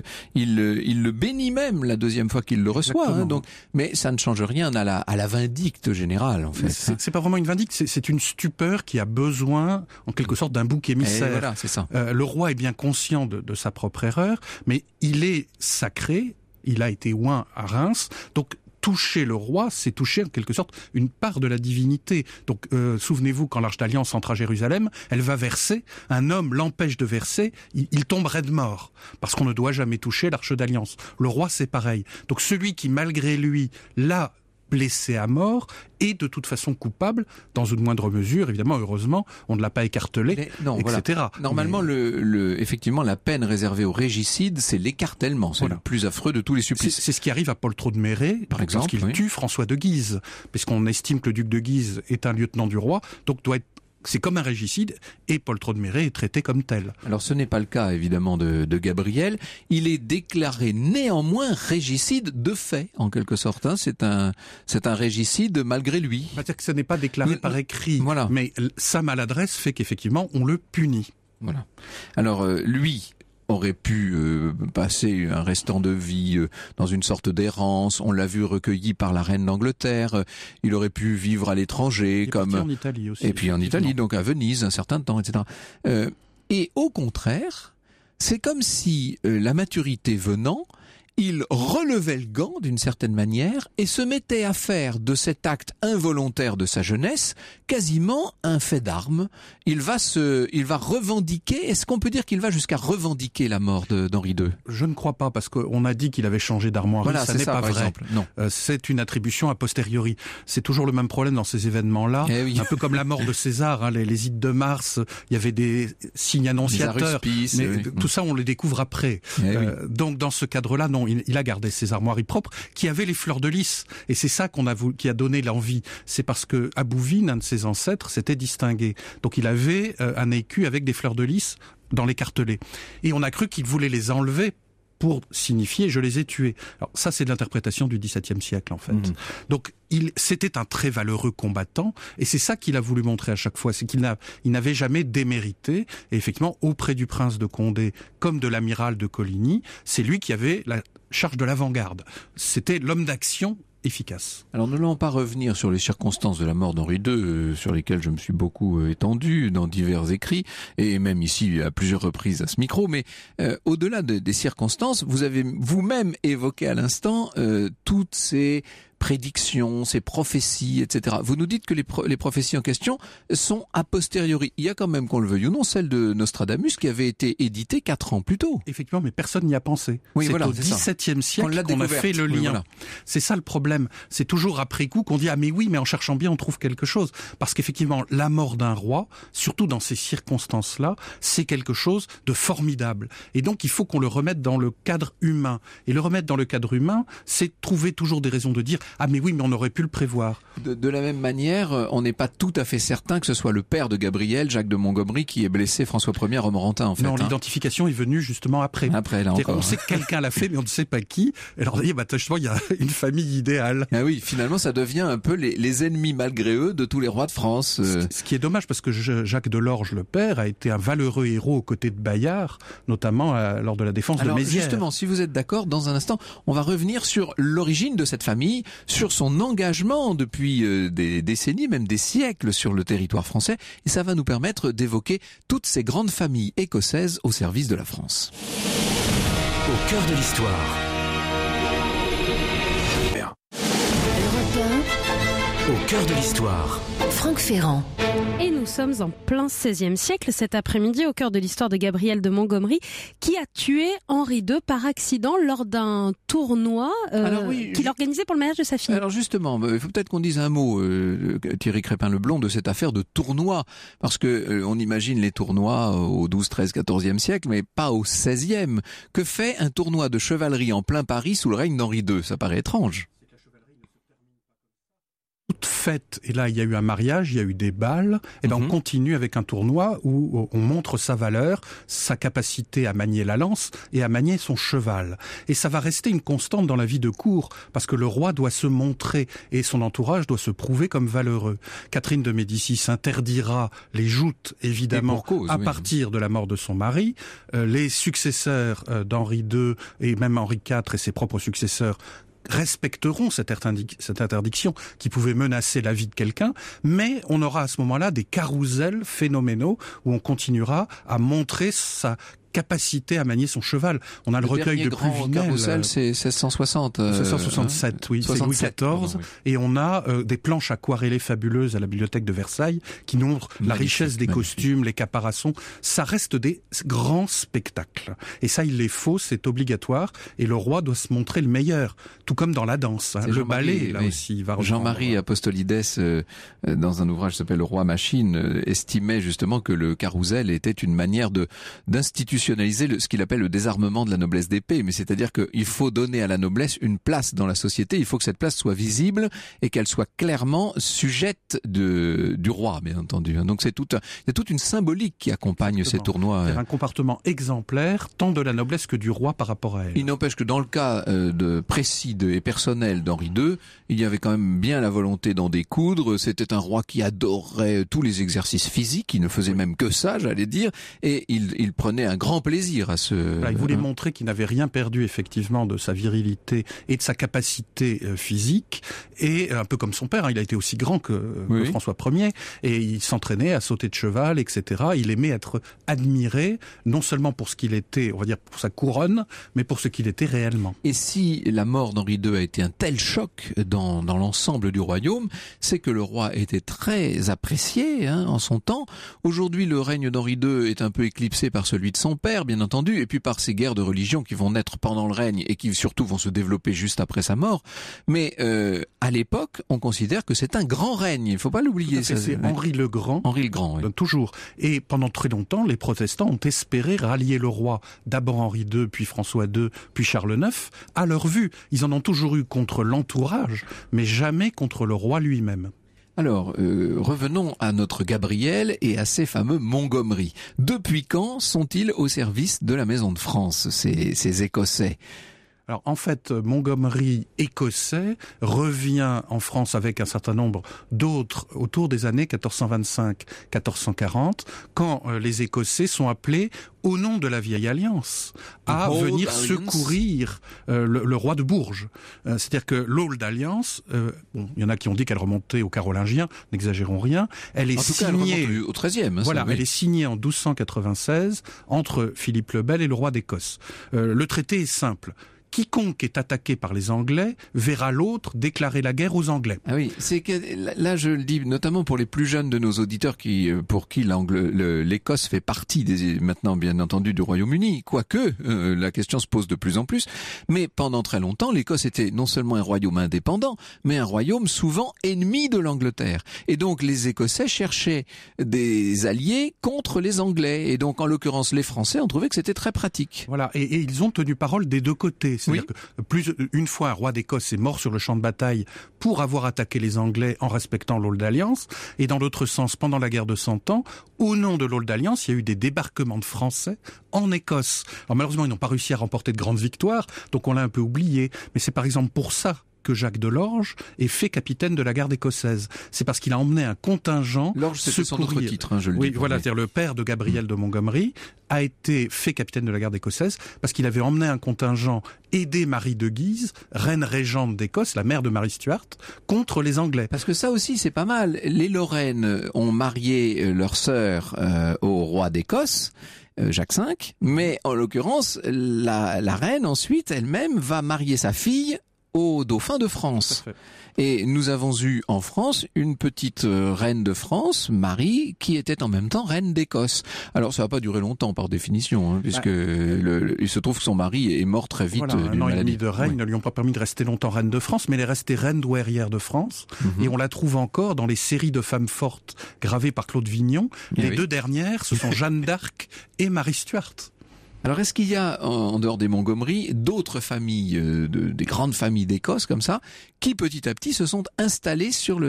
le bénit même la 2e fois qu'il le reçoit. Hein, donc, mais ça ne change rien à la vindicte générale, en fait. C'est pas vraiment une vindicte, c'est une stupeur qui a besoin, en quelque sorte, d'un bouc émissaire. Voilà, c'est ça. Le roi est bien conscient de sa propre erreur, mais il est sacré, il a été oint à Reims, donc toucher le roi, c'est toucher en quelque sorte une part de la divinité. Donc souvenez-vous, quand l'Arche d'Alliance entre à Jérusalem, elle va verser, un homme l'empêche de verser, il tomberait de mort, parce qu'on ne doit jamais toucher l'Arche d'Alliance. Le roi, c'est pareil. Donc celui qui, malgré lui, l'a blessé à mort est de toute façon coupable, dans une moindre mesure, évidemment, heureusement, on ne l'a pas écartelé, etc. Voilà. Normalement, effectivement, la peine réservée au régicide, c'est l'écartèlement, c'est le plus affreux de tous les supplices. C'est ce qui arrive à Paul Traude-Méré, par exemple, lorsqu'il tue François de Guise, puisqu'on estime que le duc de Guise est un lieutenant du roi, donc c'est comme un régicide, et Paul Traude-Méré est traité comme tel. Alors ce n'est pas le cas évidemment de Gabrielle. Il est déclaré néanmoins régicide de fait, en quelque sorte. Hein. C'est un régicide malgré lui. C'est-à-dire que ce n'est pas déclaré par écrit, mais sa maladresse fait qu'effectivement on le punit. Voilà. Alors lui aurait pu passer un restant de vie dans une sorte d'errance. On l'a vu recueilli par la reine d'Angleterre. Il aurait pu vivre à l'étranger, comme en Italie aussi. Et puis en Italie, donc à Venise, un certain temps, etc. Et au contraire, c'est comme si la maturité venant, il relevait le gant d'une certaine manière et se mettait à faire de cet acte involontaire de sa jeunesse quasiment un fait d'armes. Il va revendiquer, est-ce qu'on peut dire qu'il va jusqu'à revendiquer la mort d'Henri II ? Je ne crois pas, parce qu'on a dit qu'il avait changé d'armoirie, voilà, ça n'est pas vrai. Exemple. Non. C'est une attribution a posteriori. C'est toujours le même problème dans ces événements-là, un peu comme la mort de César, les Ides de Mars, il y avait des signes annonciateurs, tout ça on les découvre après. Donc dans ce cadre-là, non, il a gardé ses armoiries propres qui avaient les fleurs de lys, et c'est ça qui a donné l'envie. C'est parce que Abouvine, un de ses ancêtres, s'était distingué. Donc il avait un écu avec des fleurs de lys dans les cartelets. Et on a cru qu'il voulait les enlever pour signifier « je les ai tués ». Alors ça, c'est de l'interprétation du XVIIe siècle, en fait. Donc c'était un très valeureux combattant, et c'est ça qu'il a voulu montrer à chaque fois, c'est qu'il n'avait jamais démérité. Et effectivement, auprès du prince de Condé, comme de l'amiral de Coligny, c'est lui qui avait la charge de l'avant-garde. C'était l'homme d'action efficace. Alors ne allons pas revenir sur les circonstances de la mort d'Henri II, sur lesquelles je me suis beaucoup étendu dans divers écrits, et même ici à plusieurs reprises à ce micro, mais au-delà des circonstances, vous avez vous-même évoqué à l'instant toutes ces prédictions, ces prophéties, etc. Vous nous dites que les prophéties en question sont a posteriori. Il y a quand même, qu'on le veuille ou non, celle de Nostradamus qui avait été éditée 4 ans plus tôt. Effectivement, mais personne n'y a pensé. C'est au XVIIe siècle qu'on a fait le lien. C'est ça le problème. C'est toujours après coup qu'on dit « Ah mais oui, mais en cherchant bien, on trouve quelque chose ». Parce qu'effectivement, la mort d'un roi, surtout dans ces circonstances-là, c'est quelque chose de formidable. Et donc, il faut qu'on le remette dans le cadre humain. Et le remettre dans le cadre humain, c'est trouver toujours des raisons de dire Ah mais oui, mais on aurait pu le prévoir. De la même manière, on n'est pas tout à fait certain que ce soit le père de Gabriel, Jacques de Montgomery, qui ait blessé François Ier à Romorantin, en fait. Non, l'identification est venue justement après. Après, là encore. On sait que quelqu'un l'a fait, mais on ne sait pas qui. Et alors, justement, il y a une famille idéale. Ah oui, finalement, ça devient un peu les ennemis, malgré eux, de tous les rois de France. Ce qui est dommage, parce que Jacques de Lorge, le père, a été un valeureux héros aux côtés de Bayard, notamment lors de la défense de Mézières. Justement, si vous êtes d'accord, dans un instant, on va revenir sur l'origine de cette famille, sur son engagement depuis des décennies, même des siècles sur le territoire français, et ça va nous permettre d'évoquer toutes ces grandes familles écossaises au service de la France. Au cœur de l'histoire. Au cœur de l'histoire. Franck Ferrand. Et nous sommes en plein XVIe siècle cet après-midi au cœur de l'histoire de Gabriel de Montgomery qui a tué Henri II par accident lors d'un tournoi qu'il organisait pour le mariage de sa fille. Alors justement, il faut peut-être qu'on dise un mot, Thierry Crépin-Leblond, de cette affaire de tournoi, parce que on imagine les tournois au 12, 13, 14e siècle, mais pas au 16e. Que fait un tournoi de chevalerie en plein Paris sous le règne d'Henri II? Ça paraît étrange. Toute fête, et là il y a eu un mariage, il y a eu des bals, et ben on continue avec un tournoi où on montre sa valeur, sa capacité à manier la lance et à manier son cheval. Et ça va rester une constante dans la vie de cour, parce que le roi doit se montrer et son entourage doit se prouver comme valeureux. Catherine de Médicis interdira les joutes, évidemment, à partir de la mort de son mari. Les successeurs d'Henri II et même Henri IV et ses propres successeurs respecteront cette interdiction qui pouvait menacer la vie de quelqu'un, mais on aura à ce moment-là des carousels phénoménaux où on continuera à montrer sa capacité à manier son cheval. On a le recueil de Pluvinel. Carrousel, c'est 1660. 1667, oui, c'est Louis XIV. Et on a des planches aquarellées fabuleuses à la bibliothèque de Versailles qui nous montrent la richesse des costumes, les caparaçons. Ça reste des grands spectacles. Et ça, il les faut, c'est obligatoire. Et le roi doit se montrer le meilleur. Tout comme dans la danse. Le ballet, là aussi, va reprendre. Jean-Marie Apostolides, dans un ouvrage qui s'appelle Le Roi Machine, estimait justement que le carrousel était une manière d'institutionnaliser ce qu'il appelle le désarmement de la noblesse d'épée, mais c'est-à-dire qu'il faut donner à la noblesse une place dans la société, il faut que cette place soit visible et qu'elle soit clairement sujette du roi, bien entendu. Donc il y a toute une symbolique qui accompagne ces tournois. C'est un comportement exemplaire, tant de la noblesse que du roi par rapport à elle. Il n'empêche que dans le cas précis et personnel d'Henri II, il y avait quand même bien la volonté d'en découdre. C'était un roi qui adorait tous les exercices physiques, il ne faisait même que ça, j'allais dire, et il prenait un grand plaisir à ce... Voilà, il voulait montrer qu'il n'avait rien perdu effectivement de sa virilité et de sa capacité physique, et un peu comme son père, il a été aussi grand que François Ier, et il s'entraînait à sauter de cheval, etc. Il aimait être admiré, non seulement pour ce qu'il était, on va dire pour sa couronne, mais pour ce qu'il était réellement. Et si la mort d'Henri II a été un tel choc dans l'ensemble du royaume, c'est que le roi était très apprécié en son temps. Aujourd'hui, le règne d'Henri II est un peu éclipsé par celui de son père, bien entendu, et puis par ces guerres de religion qui vont naître pendant le règne et qui surtout vont se développer juste après sa mort. Mais à l'époque, on considère que c'est un grand règne. Il ne faut pas l'oublier. C'est Henri le Grand. Henri le Grand, oui. Toujours. Et pendant très longtemps, les protestants ont espéré rallier le roi, d'abord Henri II, puis François II, puis Charles IX, à leur vue. Ils en ont toujours eu contre l'entourage, mais jamais contre le roi lui-même. Alors, revenons à notre Gabriel et à ces fameux Montgomery. Depuis quand sont-ils au service de la Maison de France, ces Écossais ? Alors en fait, Montgomery écossais revient en France avec un certain nombre d'autres autour des années 1425-1440, quand les Écossais sont appelés au nom de la vieille alliance à venir secourir le roi de Bourges. C'est-à-dire que l'Old Alliance, il y en a qui ont dit qu'elle remontait aux Carolingiens, n'exagérons rien, elle est signée au XIIIe. Voilà, elle est signée en 1296 entre Philippe le Bel et le roi d'Écosse. Le traité est simple. Quiconque est attaqué par les Anglais verra l'autre déclarer la guerre aux Anglais. Ah oui, c'est que là je le dis notamment pour les plus jeunes de nos auditeurs pour qui l'Écosse fait partie maintenant bien entendu du Royaume-Uni, quoique la question se pose de plus en plus. Mais pendant très longtemps, l'Écosse était non seulement un royaume indépendant, mais un royaume souvent ennemi de l'Angleterre. Et donc les Écossais cherchaient des alliés contre les Anglais. Et donc en l'occurrence les Français ont trouvé que c'était très pratique. Voilà, et ils ont tenu parole des deux côtés. C'est-à-dire que une fois un roi d'Écosse est mort sur le champ de bataille pour avoir attaqué les Anglais en respectant l'Aule d'Alliance. Et dans l'autre sens, pendant la guerre de 100 ans, au nom de l'Aule d'Alliance, il y a eu des débarquements de Français en Écosse. Alors malheureusement, ils n'ont pas réussi à remporter de grandes victoires, donc on l'a un peu oublié. Mais c'est par exemple pour ça que Jacques de Lorge est fait capitaine de la garde écossaise. C'est parce qu'il a emmené un contingent. Lorge, c'était son autre titre, je le dis. Oui, voilà, c'est-à-dire le père de Gabriel de Montgomery a été fait capitaine de la garde écossaise parce qu'il avait emmené un contingent aider Marie de Guise, reine régente d'Écosse, la mère de Marie Stuart, contre les Anglais. Parce que ça aussi, c'est pas mal. Les Lorraines ont marié leur sœur au roi d'Écosse, Jacques V, mais en l'occurrence, la reine ensuite, elle-même, va marier sa fille au dauphin de France. Et nous avons eu en France une petite reine de France, Marie, qui était en même temps reine d'Écosse. Alors ça va pas durer longtemps par définition, puisque il se trouve que son mari est mort très vite d'une un an maladie. Et demi de règne ne lui ont pas permis de rester longtemps reine de France, mais elle est restée reine douairière de France. Et on la trouve encore dans les séries de femmes fortes gravées par Claude Vignon. Les deux dernières, ce sont Jeanne d'Arc et Marie Stuart. Alors, est-ce qu'il y a, en dehors des Montgomery, d'autres familles, des grandes familles d'Écosse comme ça, qui petit à petit se sont installées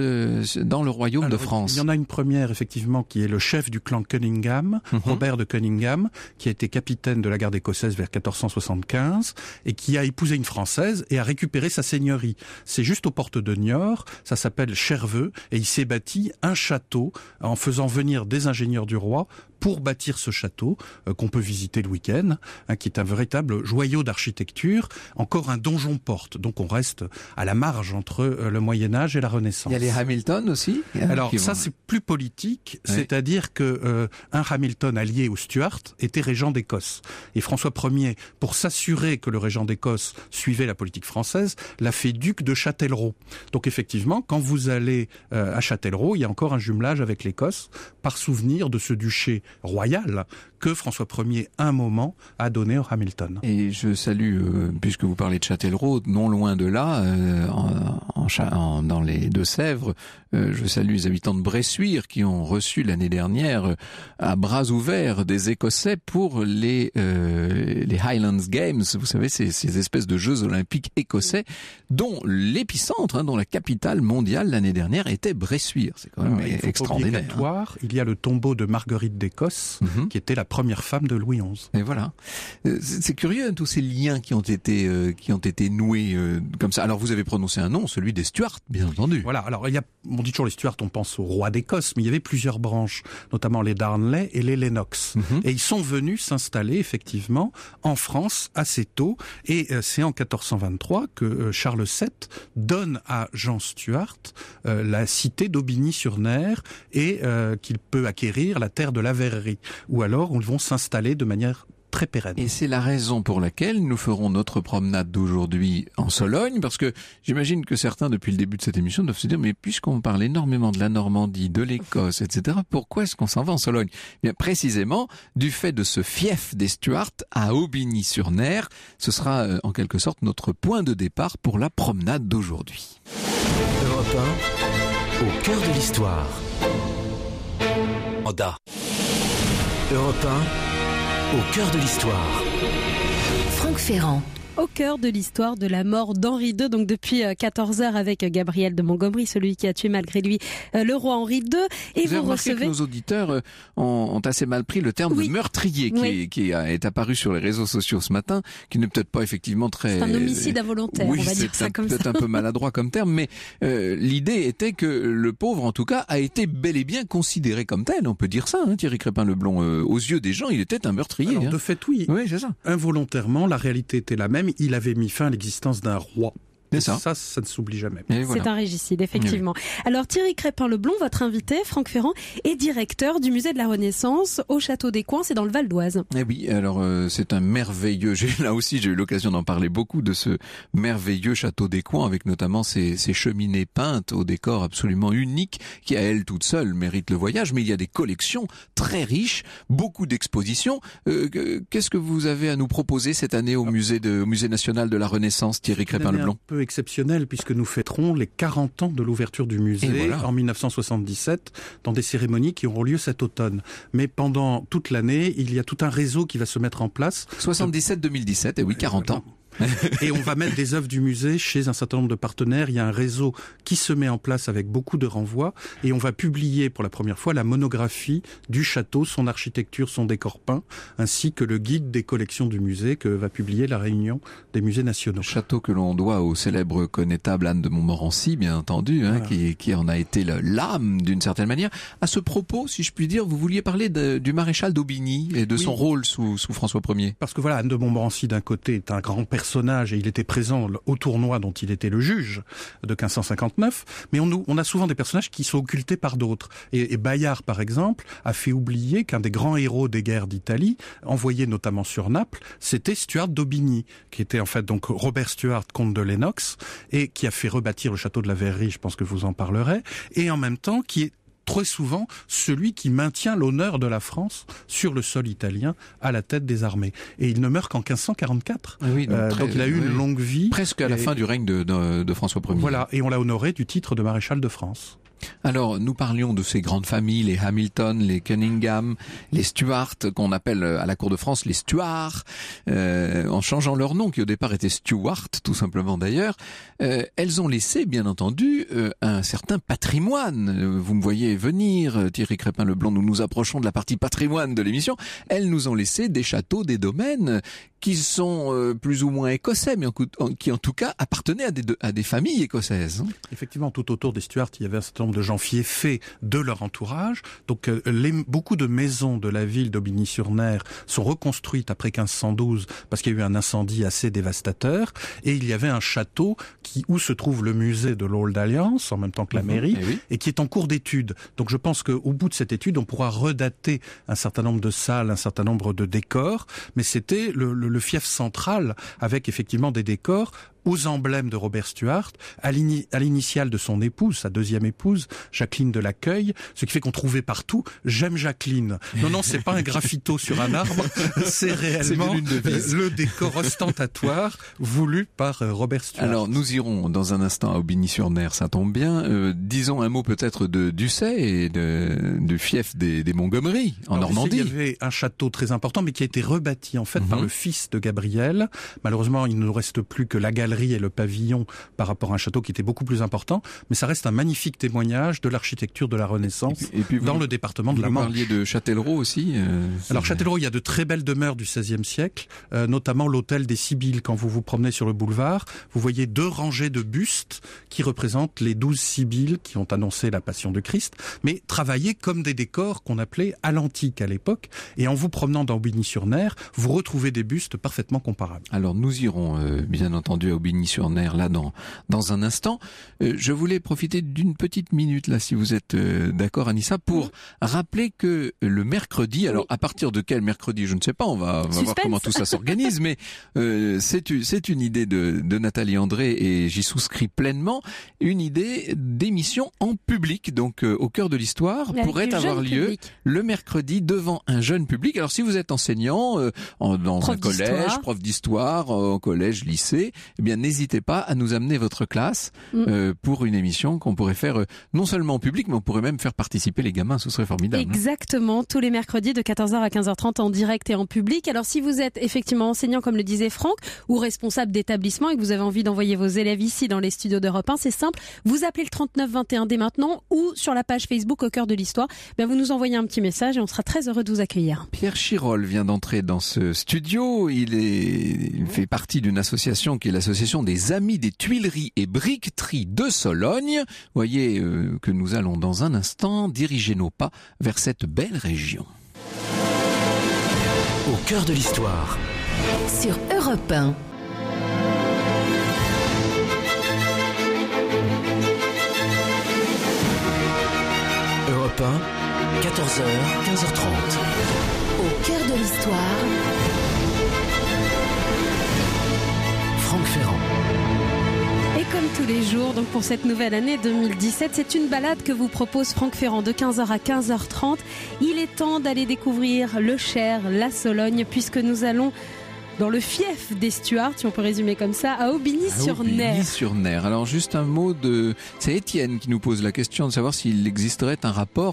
dans le royaume de France? Il y en a une première, effectivement, qui est le chef du clan Cunningham, Robert de Cunningham, qui a été capitaine de la garde écossaise vers 1475, et qui a épousé une Française et a récupéré sa seigneurie. C'est juste aux portes de Niort, ça s'appelle Cherveux, et il s'est bâti un château en faisant venir des ingénieurs du roi pour bâtir ce château qu'on peut visiter le week-end, qui est un véritable joyau d'architecture, encore un donjon-porte. Donc on reste à la marge entre le Moyen-Âge et la Renaissance. Il y a les Hamilton aussi. Alors ça c'est plus politique, c'est-à-dire que un Hamilton allié aux Stuart était régent d'Écosse. Et François Ier, pour s'assurer que le régent d'Écosse suivait la politique française, l'a fait duc de Châtellerault. Donc effectivement, quand vous allez à Châtellerault, il y a encore un jumelage avec l'Écosse, par souvenir de ce duché royal que François Ier, un moment, a donné au Hamilton. Et je salue, puisque vous parlez de Châtellerault, non loin de là, dans les Deux-Sèvres, je salue les habitants de Bressuire qui ont reçu l'année dernière à bras ouverts des Écossais pour les Highlands Games, vous savez, ces espèces de Jeux olympiques écossais, dont l'épicentre, dont la capitale mondiale l'année dernière était Bressuire. C'est quand même extraordinaire. Il y a le tombeau de Marguerite d'Écosse, qui était la première femme de Louis XI. Et voilà. C'est curieux, tous ces liens qui ont été noués comme ça. Alors vous avez prononcé un nom, celui des Stuart, bien entendu. Voilà. Alors on dit toujours les Stuart, on pense au roi d'Écosse, mais il y avait plusieurs branches, notamment les Darnley et les Lennox. Et ils sont venus s'installer effectivement en France assez tôt. Et c'est en 1423 que Charles VII donne à Jean Stuart la cité d'Aubigny-sur-Ner et qu'il peut acquérir la terre de la Verrerie, où alors ils vont s'installer de manière très pérenne. Et c'est la raison pour laquelle nous ferons notre promenade d'aujourd'hui en Sologne, parce que j'imagine que certains, depuis le début de cette émission, doivent se dire, mais puisqu'on parle énormément de la Normandie, de l'Écosse, etc., pourquoi est-ce qu'on s'en va en Sologne? Bien, précisément, du fait de ce fief des Stuart à Aubigny-sur-Ner, ce sera en quelque sorte notre point de départ pour la promenade d'aujourd'hui. Europe 1, au cœur de l'histoire. Oda. Europe 1, au cœur de l'histoire. Franck Ferrand. Au cœur de l'histoire de la mort d'Henri II, donc depuis 14h avec Gabriel de Montgomery, celui qui a tué malgré lui le roi Henri II. Et vous recevez... que nos auditeurs ont assez mal pris le terme de meurtrier qui est apparu sur les réseaux sociaux ce matin, qui n'est peut-être pas effectivement très... C'est un homicide involontaire, on va dire ça comme ça. C'est peut-être un peu maladroit comme terme, mais l'idée était que le pauvre, en tout cas, a été bel et bien considéré comme tel, on peut dire ça, Thierry Crépin-Leblond. Aux yeux des gens, il était un meurtrier. Alors, de fait, oui. Oui, c'est ça. Involontairement, la réalité était la même. Il avait mis fin à l'existence d'un roi. C'est ça. Ça ne s'oublie jamais. Voilà. C'est un régicide, effectivement. Oui. Alors Thierry Crépin-Leblond, votre invité, Franck Ferrand, est directeur du musée de la Renaissance au Château des Coins, c'est dans le Val d'Oise. Eh oui, alors c'est un merveilleux, là aussi j'ai eu l'occasion d'en parler beaucoup, de ce merveilleux Château des Coins, avec notamment ces cheminées peintes au décor absolument unique, qui à elles toutes seules méritent le voyage, mais il y a des collections très riches, beaucoup d'expositions. Qu'est-ce que vous avez à nous proposer cette année au musée national de la Renaissance, Thierry Crépin-Leblond? Exceptionnel, puisque nous fêterons les 40 ans de l'ouverture du musée en 1977 dans des cérémonies qui auront lieu cet automne. Mais pendant toute l'année, il y a tout un réseau qui va se mettre en place. 77-2017, et oui, 40 ans. Et on va mettre des œuvres du musée chez un certain nombre de partenaires. Il y a un réseau qui se met en place avec beaucoup de renvois et on va publier pour la première fois la monographie du château, son architecture, son décor peint, ainsi que le guide des collections du musée que va publier la Réunion des musées nationaux. Château que l'on doit au célèbre connétable Anne de Montmorency, bien entendu, Voilà. qui en a été l'âme d'une certaine manière. À ce propos, si je puis dire, vous vouliez parler du maréchal d'Aubigny et de son rôle sous François Ier. Parce que voilà, Anne de Montmorency d'un côté est un grand personnage et il était présent au tournoi dont il était le juge de 1559, mais on a souvent des personnages qui sont occultés par d'autres. Et Bayard, par exemple, a fait oublier qu'un des grands héros des guerres d'Italie, envoyé notamment sur Naples, c'était Stuart d'Aubigny, qui était en fait donc Robert Stuart, comte de Lennox, et qui a fait rebâtir le château de la Verrerie, je pense que vous en parlerez, et en même temps qui est très souvent celui qui maintient l'honneur de la France sur le sol italien à la tête des armées. Et il ne meurt qu'en 1544. Oui, donc il a eu une longue vie. Presque à la fin du règne de François Ier. Voilà, et on l'a honoré du titre de maréchal de France. Alors, nous parlions de ces grandes familles, les Hamilton, les Cunningham, les Stuart, qu'on appelle à la cour de France les Stuarts, en changeant leur nom, qui au départ était Stuart, tout simplement d'ailleurs. Elles ont laissé, bien entendu, un certain patrimoine. Vous me voyez venir, Thierry Crépin-Leblond, nous nous approchons de la partie patrimoine de l'émission. Elles nous ont laissé des châteaux, des domaines qui sont plus ou moins écossais, mais qui en tout cas appartenaient à des familles écossaises. Effectivement, tout autour des Stuarts, il y avait un certain nombre de gens fiefés de leur entourage. Donc beaucoup de maisons de la ville d'Aubigny-sur-Ner sont reconstruites après 1512 parce qu'il y a eu un incendie assez dévastateur. Et il y avait un château où se trouve le musée de l'Old Alliance, en même temps que la mairie, et qui est en cours d'étude. Donc je pense qu'au bout de cette étude, on pourra redater un certain nombre de salles, un certain nombre de décors. Mais c'était le fief central avec effectivement des décors aux emblèmes de Robert Stuart, à l'initiale de son épouse, sa deuxième épouse, Jacqueline de Lacueille, ce qui fait qu'on trouvait partout « J'aime Jacqueline ». Non, c'est pas un graffito sur un arbre, c'est réellement le décor ostentatoire voulu par Robert Stuart. Alors, nous irons dans un instant à Aubigny-sur-Ner, ça tombe bien. Disons un mot peut-être de Ducey et du fief des Montgomery, en Normandie. Il y avait un château très important, mais qui a été rebâti en fait par le fils de Gabriel. Malheureusement, il ne nous reste plus que la galerie et le pavillon par rapport à un château qui était beaucoup plus important, mais ça reste un magnifique témoignage de l'architecture de la Renaissance et puis dans le département de la Manche. Vous parliez de Châtellerault aussi. Alors Châtellerault, il y a de très belles demeures du XVIe siècle, notamment l'hôtel des Sibylles. Quand vous vous promenez sur le boulevard, vous voyez 2 rangées de bustes qui représentent les 12 Sibylles qui ont annoncé la Passion de Christ, mais travaillés comme des décors qu'on appelait à l'antique à l'époque. Et en vous promenant dans Aubigny-sur-Ner, vous retrouvez des bustes parfaitement comparables. Alors nous irons bien entendu à Aubigny-sur-Ner là dans un instant. Je voulais profiter d'une petite minute là, si vous êtes d'accord Anissa, pour rappeler que le mercredi, alors à partir de quel mercredi, je ne sais pas, on va voir comment tout ça s'organise, mais c'est une idée de Nathalie André et j'y souscris pleinement, une idée d'émission en public, donc au cœur de l'histoire, pourrait avoir lieu le mercredi devant un jeune public. Alors si vous êtes enseignant dans un collège, prof d'histoire, au collège, lycée, eh bien n'hésitez pas à nous amener votre classe pour une émission qu'on pourrait faire non seulement en public, mais on pourrait même faire participer les gamins, ce serait formidable. Exactement, tous les mercredis de 14h à 15h30 en direct et en public. Alors si vous êtes effectivement enseignant, comme le disait Franck, ou responsable d'établissement et que vous avez envie d'envoyer vos élèves ici dans les studios d'Europe 1, c'est simple, vous appelez le 3921 dès maintenant ou sur la page Facebook Au cœur de l'histoire, vous nous envoyez un petit message et on sera très heureux de vous accueillir. Pierre Chirol vient d'entrer dans ce studio, il fait partie d'une association qui est l'association des Amis des Tuileries et Briqueteries de Sologne. Voyez que nous allons dans un instant diriger nos pas vers cette belle région. Au cœur de l'histoire. Sur Europe 1. Europe 1, 14h, 15h30. Au cœur de l'histoire. Franck Ferrand. Et comme tous les jours, donc pour cette nouvelle année 2017, c'est une balade que vous propose Franck Ferrand de 15h à 15h30. Il est temps d'aller découvrir le Cher, la Sologne, puisque nous allons dans le fief des Stuarts, si on peut résumer comme ça, à Aubigny-sur-Ner. Aubigny-sur-Ner. Alors juste un mot c'est Étienne qui nous pose la question de savoir s'il existerait un rapport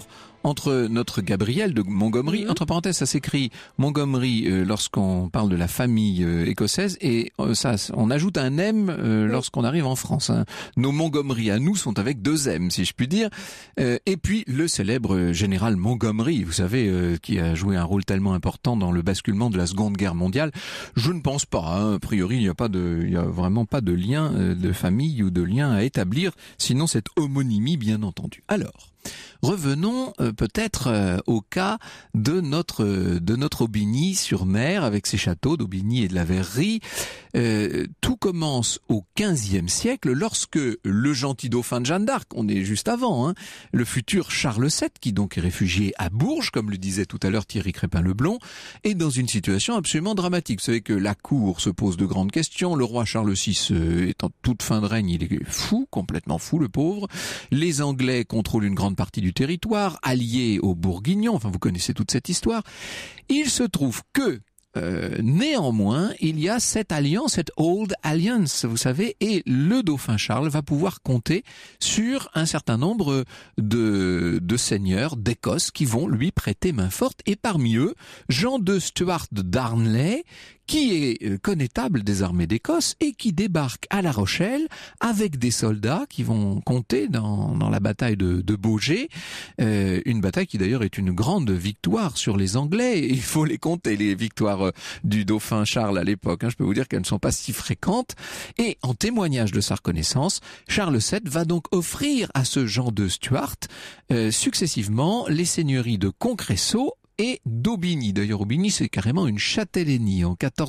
entre notre Gabrielle de Montgomery, entre parenthèses, ça s'écrit Montgomery lorsqu'on parle de la famille écossaise, et ça, on ajoute un M lorsqu'on arrive en France. Hein. Nos Montgomery à nous sont avec 2 M, si je puis dire. Et puis le célèbre général Montgomery, vous savez, qui a joué un rôle tellement important dans le basculement de la Seconde Guerre mondiale. Je ne pense pas, hein. A priori, il y a vraiment pas de lien de famille ou de lien à établir, sinon cette homonymie, bien entendu. Alors, revenons peut-être au cas de notre Aubigny-sur-Mer, avec ses châteaux d'Aubigny et de la Verrerie. Tout commence au XVe siècle, lorsque le gentil dauphin de Jeanne d'Arc, on est juste avant, hein, le futur Charles VII, qui donc est réfugié à Bourges, comme le disait tout à l'heure Thierry Crépin-Leblond, est dans une situation absolument dramatique. Vous savez que la cour se pose de grandes questions, le roi Charles VI est en toute fin de règne, il est fou, complètement fou, le pauvre. Les Anglais contrôlent une grande partie du territoire, alliés aux Bourguignons, enfin vous connaissez toute cette histoire. Il se trouve que néanmoins, il y a cette alliance, cette Old Alliance, vous savez, et le dauphin Charles va pouvoir compter sur un certain nombre de seigneurs d'Écosse qui vont lui prêter main forte, et parmi eux, Jean de Stuart de Darnley, qui est connétable des armées d'Écosse et qui débarque à La Rochelle avec des soldats qui vont compter dans la bataille de Baugé, une bataille qui d'ailleurs est une grande victoire sur les Anglais. Il faut les compter, les victoires du dauphin Charles à l'époque, hein. Je peux vous dire qu'elles ne sont pas si fréquentes. Et en témoignage de sa reconnaissance, Charles VII va donc offrir à ce Jean de Stuart successivement les seigneuries de Concresso et d'Aubigny. D'ailleurs, Aubigny, c'est carrément une châtellenie en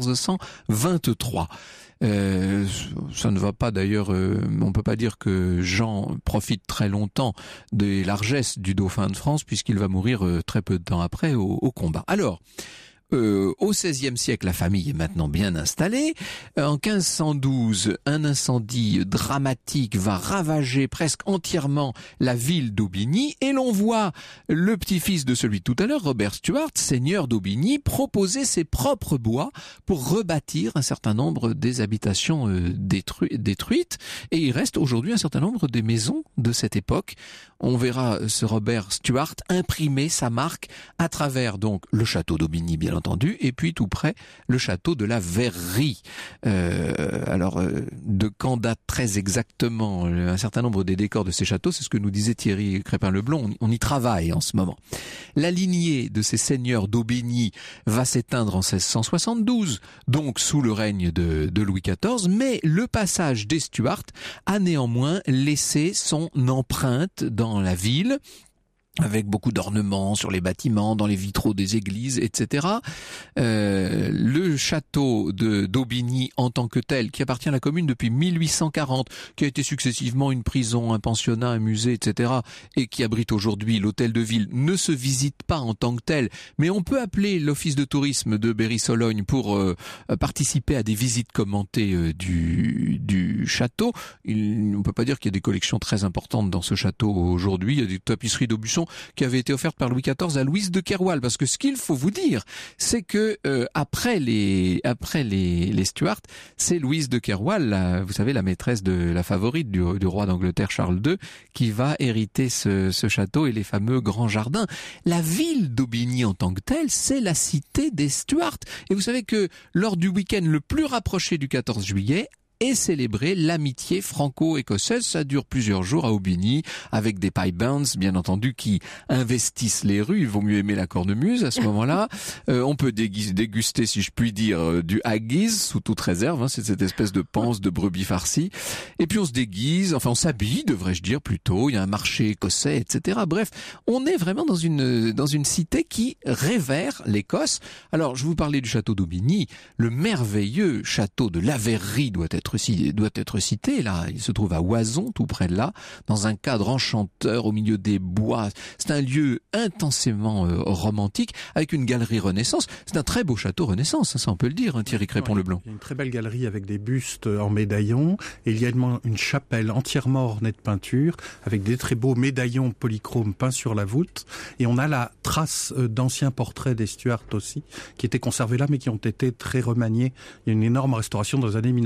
1423. Ça ne va pas d'ailleurs, on peut pas dire que Jean profite très longtemps des largesses du dauphin de France, puisqu'il va mourir très peu de temps après au combat. Alors, au XVIe siècle, la famille est maintenant bien installée. En 1512, un incendie dramatique va ravager presque entièrement la ville d'Aubigny, et l'on voit le petit-fils de celui de tout à l'heure, Robert Stuart, seigneur d'Aubigny, proposer ses propres bois pour rebâtir un certain nombre des habitations détruites. Et il reste aujourd'hui un certain nombre des maisons de cette époque. On verra ce Robert Stuart imprimer sa marque à travers donc le château d'Aubigny, bien entendu, et puis tout près le château de la Verrerie. De quand date très exactement un certain nombre des décors de ces châteaux, c'est ce que nous disait Thierry Crépin-Leblond, on y travaille en ce moment. La lignée de ces seigneurs d'Aubigny va s'éteindre en 1672, donc sous le règne de Louis XIV, mais le passage des Stuart a néanmoins laissé son empreinte dans la ville, avec beaucoup d'ornements sur les bâtiments, dans les vitraux des églises, etc. Le château d'Aubigny en tant que tel, qui appartient à la commune depuis 1840, qui a été successivement une prison, un pensionnat, un musée, etc., et qui abrite aujourd'hui l'hôtel de ville, ne se visite pas en tant que tel, mais on peut appeler l'office de tourisme de Berry-Sologne pour participer à des visites commentées du château. On peut pas dire qu'il y a des collections très importantes dans ce château aujourd'hui. Il y a des tapisseries d'Aubusson qui avait été offerte par Louis XIV à Louise de Keroual, parce que ce qu'il faut vous dire, c'est que après les Stuart, c'est Louise de Keroual, vous savez, la maîtresse de la favorite du roi d'Angleterre Charles II, qui va hériter ce château et les fameux grands jardins. La ville d'Aubigny en tant que telle, c'est la cité des Stuart. Et vous savez que lors du week-end le plus rapproché du 14 juillet, et célébrer l'amitié franco-écossaise. Ça dure plusieurs jours à Aubigny, avec des pipe bands, bien entendu, qui investissent les rues. Il vaut mieux aimer la cornemuse à ce moment-là. On peut déguster, si je puis dire, du haggis, sous toute réserve. Hein, c'est cette espèce de panse de brebis farcie. Et puis on se déguise, enfin on s'habille, devrais-je dire plutôt. Il y a un marché écossais, etc. Bref, on est vraiment dans une cité qui révère l'Écosse. Alors, je vous parlais du château d'Aubigny. Le merveilleux château de la Verrerie doit être cité. Là, il se trouve à Oison, tout près de là, dans un cadre enchanteur au milieu des bois. C'est un lieu intensément romantique, avec une galerie Renaissance. C'est un très beau château Renaissance, ça on peut le dire, hein, Thierry Crépin-Leblond. Il y a une très belle galerie avec des bustes en médaillons, et il y a une chapelle entièrement ornée de peinture, avec des très beaux médaillons polychromes peints sur la voûte, et on a la trace d'anciens portraits des Stuart aussi, qui étaient conservés là, mais qui ont été très remaniés. Il y a une énorme restauration dans les années 1930,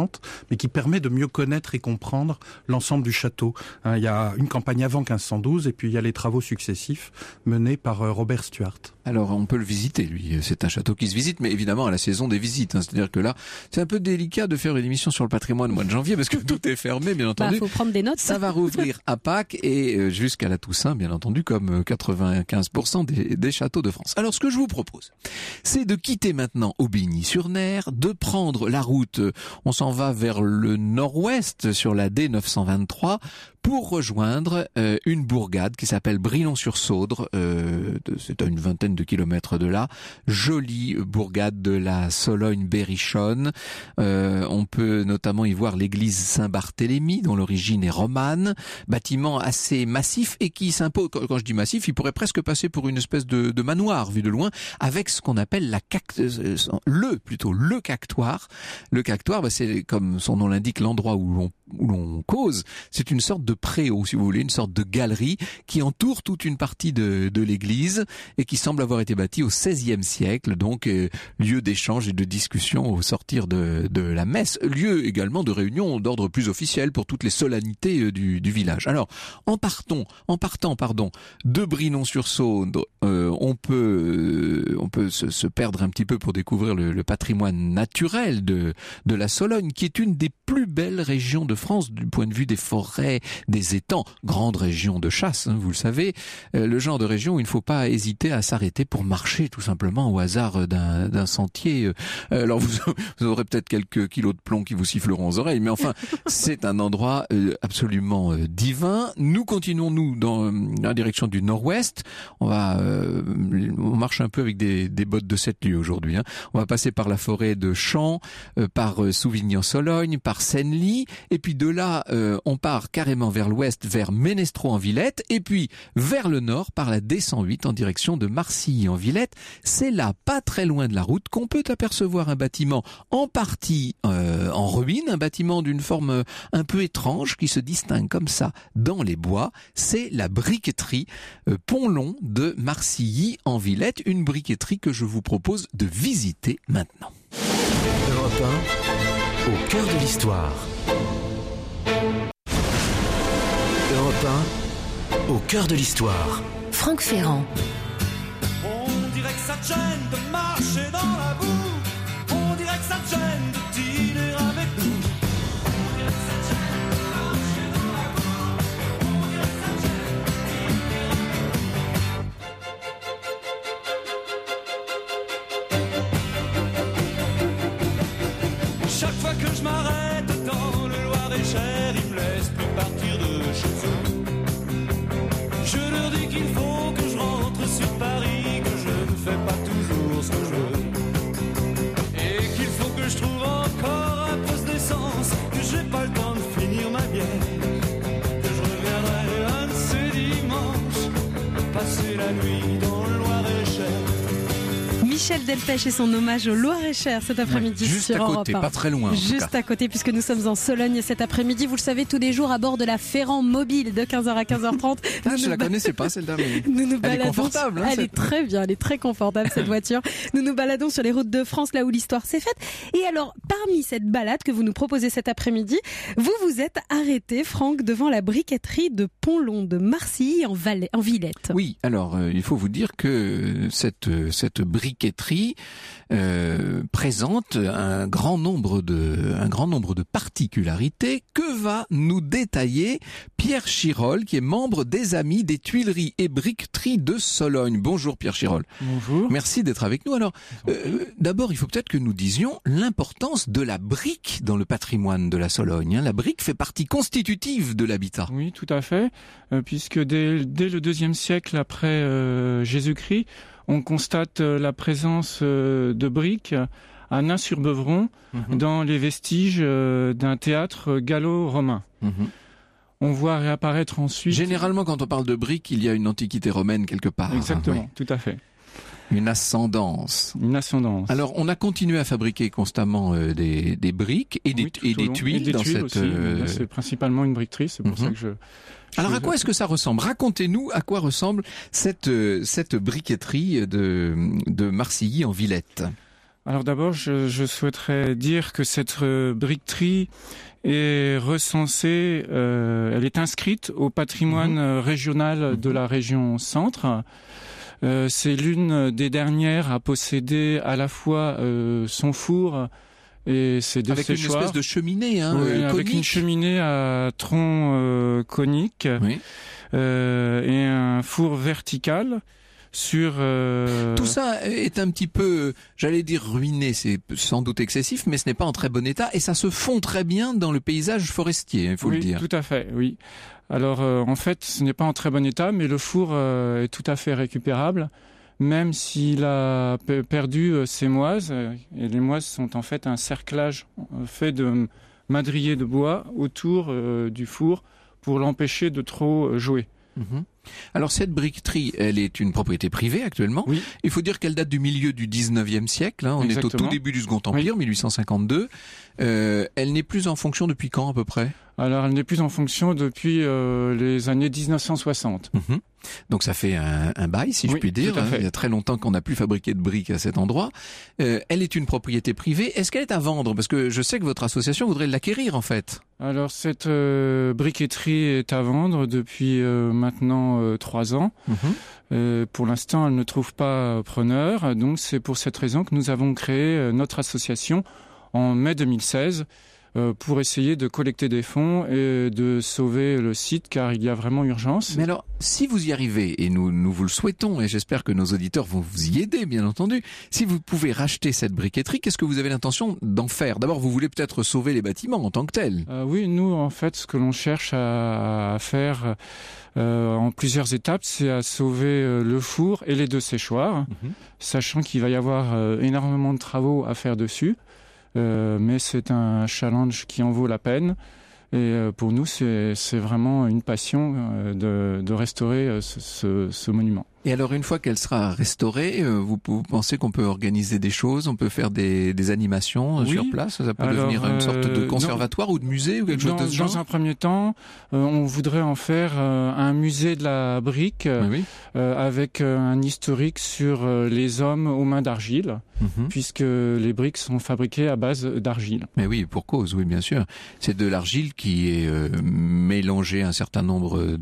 différente, mais qui permet de mieux connaître et comprendre l'ensemble du château. Il y a une campagne avant 1512 et puis il y a les travaux successifs menés par Robert Stuart. Alors on peut le visiter, lui. C'est un château qui se visite, mais évidemment à la saison des visites. C'est-à-dire que là, c'est un peu délicat de faire une émission sur le patrimoine au mois de janvier parce que tout est fermé, bien entendu. Faut prendre des notes. Ça va rouvrir à Pâques et jusqu'à la Toussaint, bien entendu, comme 95% des châteaux de France. Alors ce que je vous propose, c'est de quitter maintenant Aubigny-sur-Ner, de prendre la route, on s'en va vers le nord-ouest sur la D923 pour rejoindre une bourgade qui s'appelle Brilon-sur-Saudre, c'est à une vingtaine de kilomètres de là, jolie bourgade de la Sologne-Berrichonne. On peut notamment y voir l'église Saint-Barthélemy, dont l'origine est romane, bâtiment assez massif et qui s'impose, quand je dis massif, il pourrait presque passer pour une espèce de manoir vu de loin, avec ce qu'on appelle le cactoire. Le cactoire, c'est comme son nom l'indique, l'endroit où l'on cause. C'est une sorte de préau, si vous voulez, une sorte de galerie qui entoure toute une partie de l'église et qui semble avoir été bâtie au XVIe siècle, donc lieu d'échange et de discussion au sortir de la messe, lieu également de réunion d'ordre plus officiel pour toutes les solennités du village. Alors, en partant, de Brilon-sur-Saudre, on peut se perdre un petit peu pour découvrir le patrimoine naturel de la Sologne, qui est une des plus belles régions de France du point de vue des forêts, des étangs, grande région de chasse, vous le savez, le genre de région où il ne faut pas hésiter à s'arrêter pour marcher tout simplement au hasard d'un sentier. Alors vous aurez peut-être quelques kilos de plomb qui vous siffleront aux oreilles, mais enfin c'est un endroit absolument divin. Nous continuons dans la direction du nord-ouest. On marche un peu avec des bottes de 7 lieues aujourd'hui. On va passer par la forêt de Champs, par Souvigny-en-Sologne, par Senlis, et puis de là on part carrément vers l'ouest, vers Ménestreau-en-Villette, et puis vers le nord par la D108 en direction de Marcilly-en-Villette. C'est là, pas très loin de la route, qu'on peut apercevoir un bâtiment en partie en ruine, un bâtiment d'une forme un peu étrange qui se distingue comme ça dans les bois. C'est la briqueterie Pont-Long de Marcilly-en-Villette, une briqueterie que je vous propose de visiter maintenant. Europe 1, au cœur de l'histoire. Europe 1, au cœur de l'histoire. Franck Ferrand. On dirait que ça te gêne de marcher dans la boue. On dirait que ça te gêne de dîner avec nous. On dirait que ça te gêne de marcher dans la boue. On dirait que ça te gêne de dîner avec nous. Chaque fois que je m'arrête dans le Loir-et-Cher, ils me laissent plus partir de chez eux. Je leur dis qu'il faut que je rentre sur Paris, que je ne fais pas toujours ce que je veux. Et qu'il faut que je trouve encore un poste d'essence, que j'ai pas le temps de finir ma bière. Que je reviendrai un de ces dimanches, passer la nuit dans le Loir-et-Cher. Michel Delpech et son hommage au Loir-et-Cher cet après-midi juste sur à côté, Europe 1. pas très loin. Juste à côté, puisque nous sommes en Sologne cet après-midi. Vous le savez, tous les jours à bord de la Ferrand Mobile de 15h à 15h30. Je la connaissais pas celle-là. Nous Elle est confortable. Elle est très bien, elle est très confortable cette voiture. Nous nous baladons sur les routes de France, là où l'histoire s'est faite. Et alors, parmi cette balade que vous nous proposez cet après-midi, vous vous êtes arrêté, Franck, devant la briqueterie de Pont-Long de Marcilly en Villette. Oui, alors il faut vous dire que cette briqueterie présente un grand nombre de particularités que va nous détailler Pierre Chirol, qui est membre des Amis des Tuileries et Briqueteries de Sologne. Bonjour Pierre Chirol. Bonjour. Merci d'être avec nous. Alors, d'abord, il faut peut-être que nous disions l'importance de la brique dans le patrimoine de la Sologne. La brique fait partie constitutive de l'habitat. Oui, tout à fait, puisque dès le IIe siècle après Jésus-Christ, on constate la présence de briques à Nain-sur-Beuvron dans les vestiges d'un théâtre gallo-romain. On voit réapparaître ensuite... Généralement, quand on parle de briques, il y a une antiquité romaine quelque part. Exactement, oui. Tout à fait. Une ascendance. Une ascendance. Alors, on a continué à fabriquer constamment des briques et des tuiles dans cette... C'est principalement une briqueterie, c'est pour ça que je... Alors, à quoi est-ce que ça ressemble? Racontez-nous à quoi ressemble cette briqueterie de Marcilly en Villette. Alors d'abord, je souhaiterais dire que cette briqueterie est recensée, elle est inscrite au patrimoine régional de la région Centre. C'est l'une des dernières à posséder à la fois son four et ses deux séchoirs. Avec une espèce de cheminée, oui, avec une cheminée à tronc conique, oui. Et un four vertical. Tout ça est un petit peu, j'allais dire ruiné, c'est sans doute excessif, mais ce n'est pas en très bon état et ça se fond très bien dans le paysage forestier, il faut le dire. Oui, tout à fait, oui. Alors en fait, ce n'est pas en très bon état, mais le four est tout à fait récupérable, même s'il a perdu ses moises. Et les moises sont en fait un cerclage fait de madriers de bois autour du four pour l'empêcher de trop jouer. Alors cette briqueterie, elle est une propriété privée actuellement. Oui. Il faut dire qu'elle date du milieu du 19e siècle. On Exactement. est au tout début du Second Empire, 1852. Elle n'est plus en fonction depuis quand à peu près ? Alors elle n'est plus en fonction depuis les années 1960. Donc ça fait un bail, si je puis dire. Il y a très longtemps qu'on n'a plus fabriqué de briques à cet endroit. Elle est une propriété privée. Est-ce qu'elle est à vendre ? Parce que je sais que votre association voudrait l'acquérir en fait. Alors cette briqueterie est à vendre depuis maintenant 3 ans. Pour l'instant, elle ne trouve pas preneur. Donc c'est pour cette raison que nous avons créé notre association en mai 2016 pour essayer de collecter des fonds et de sauver le site, car il y a vraiment urgence. Mais alors, si vous y arrivez, et nous vous le souhaitons, et j'espère que nos auditeurs vont vous y aider, bien entendu, si vous pouvez racheter cette briqueterie, qu'est-ce que vous avez l'intention d'en faire ? D'abord, vous voulez peut-être sauver les bâtiments en tant que tels. Oui, nous, en fait, ce que l'on cherche à faire en plusieurs étapes, c'est à sauver le four et les 2 séchoirs, sachant qu'il va y avoir énormément de travaux à faire dessus. Mais c'est un challenge qui en vaut la peine. Et pour nous, c'est vraiment une passion de restaurer ce monument. Et alors, une fois qu'elle sera restaurée, vous pensez qu'on peut organiser des choses, on peut faire des animations sur place ? Ça peut devenir une sorte de conservatoire ou de musée ou quelque chose de ce genre ? Dans un premier temps, on voudrait en faire un musée de la brique avec un historique sur les hommes aux mains d'argile, puisque les briques sont fabriquées à base d'argile. Mais oui, pour cause, oui, bien sûr. C'est de l'argile qui est mélangée à un certain nombre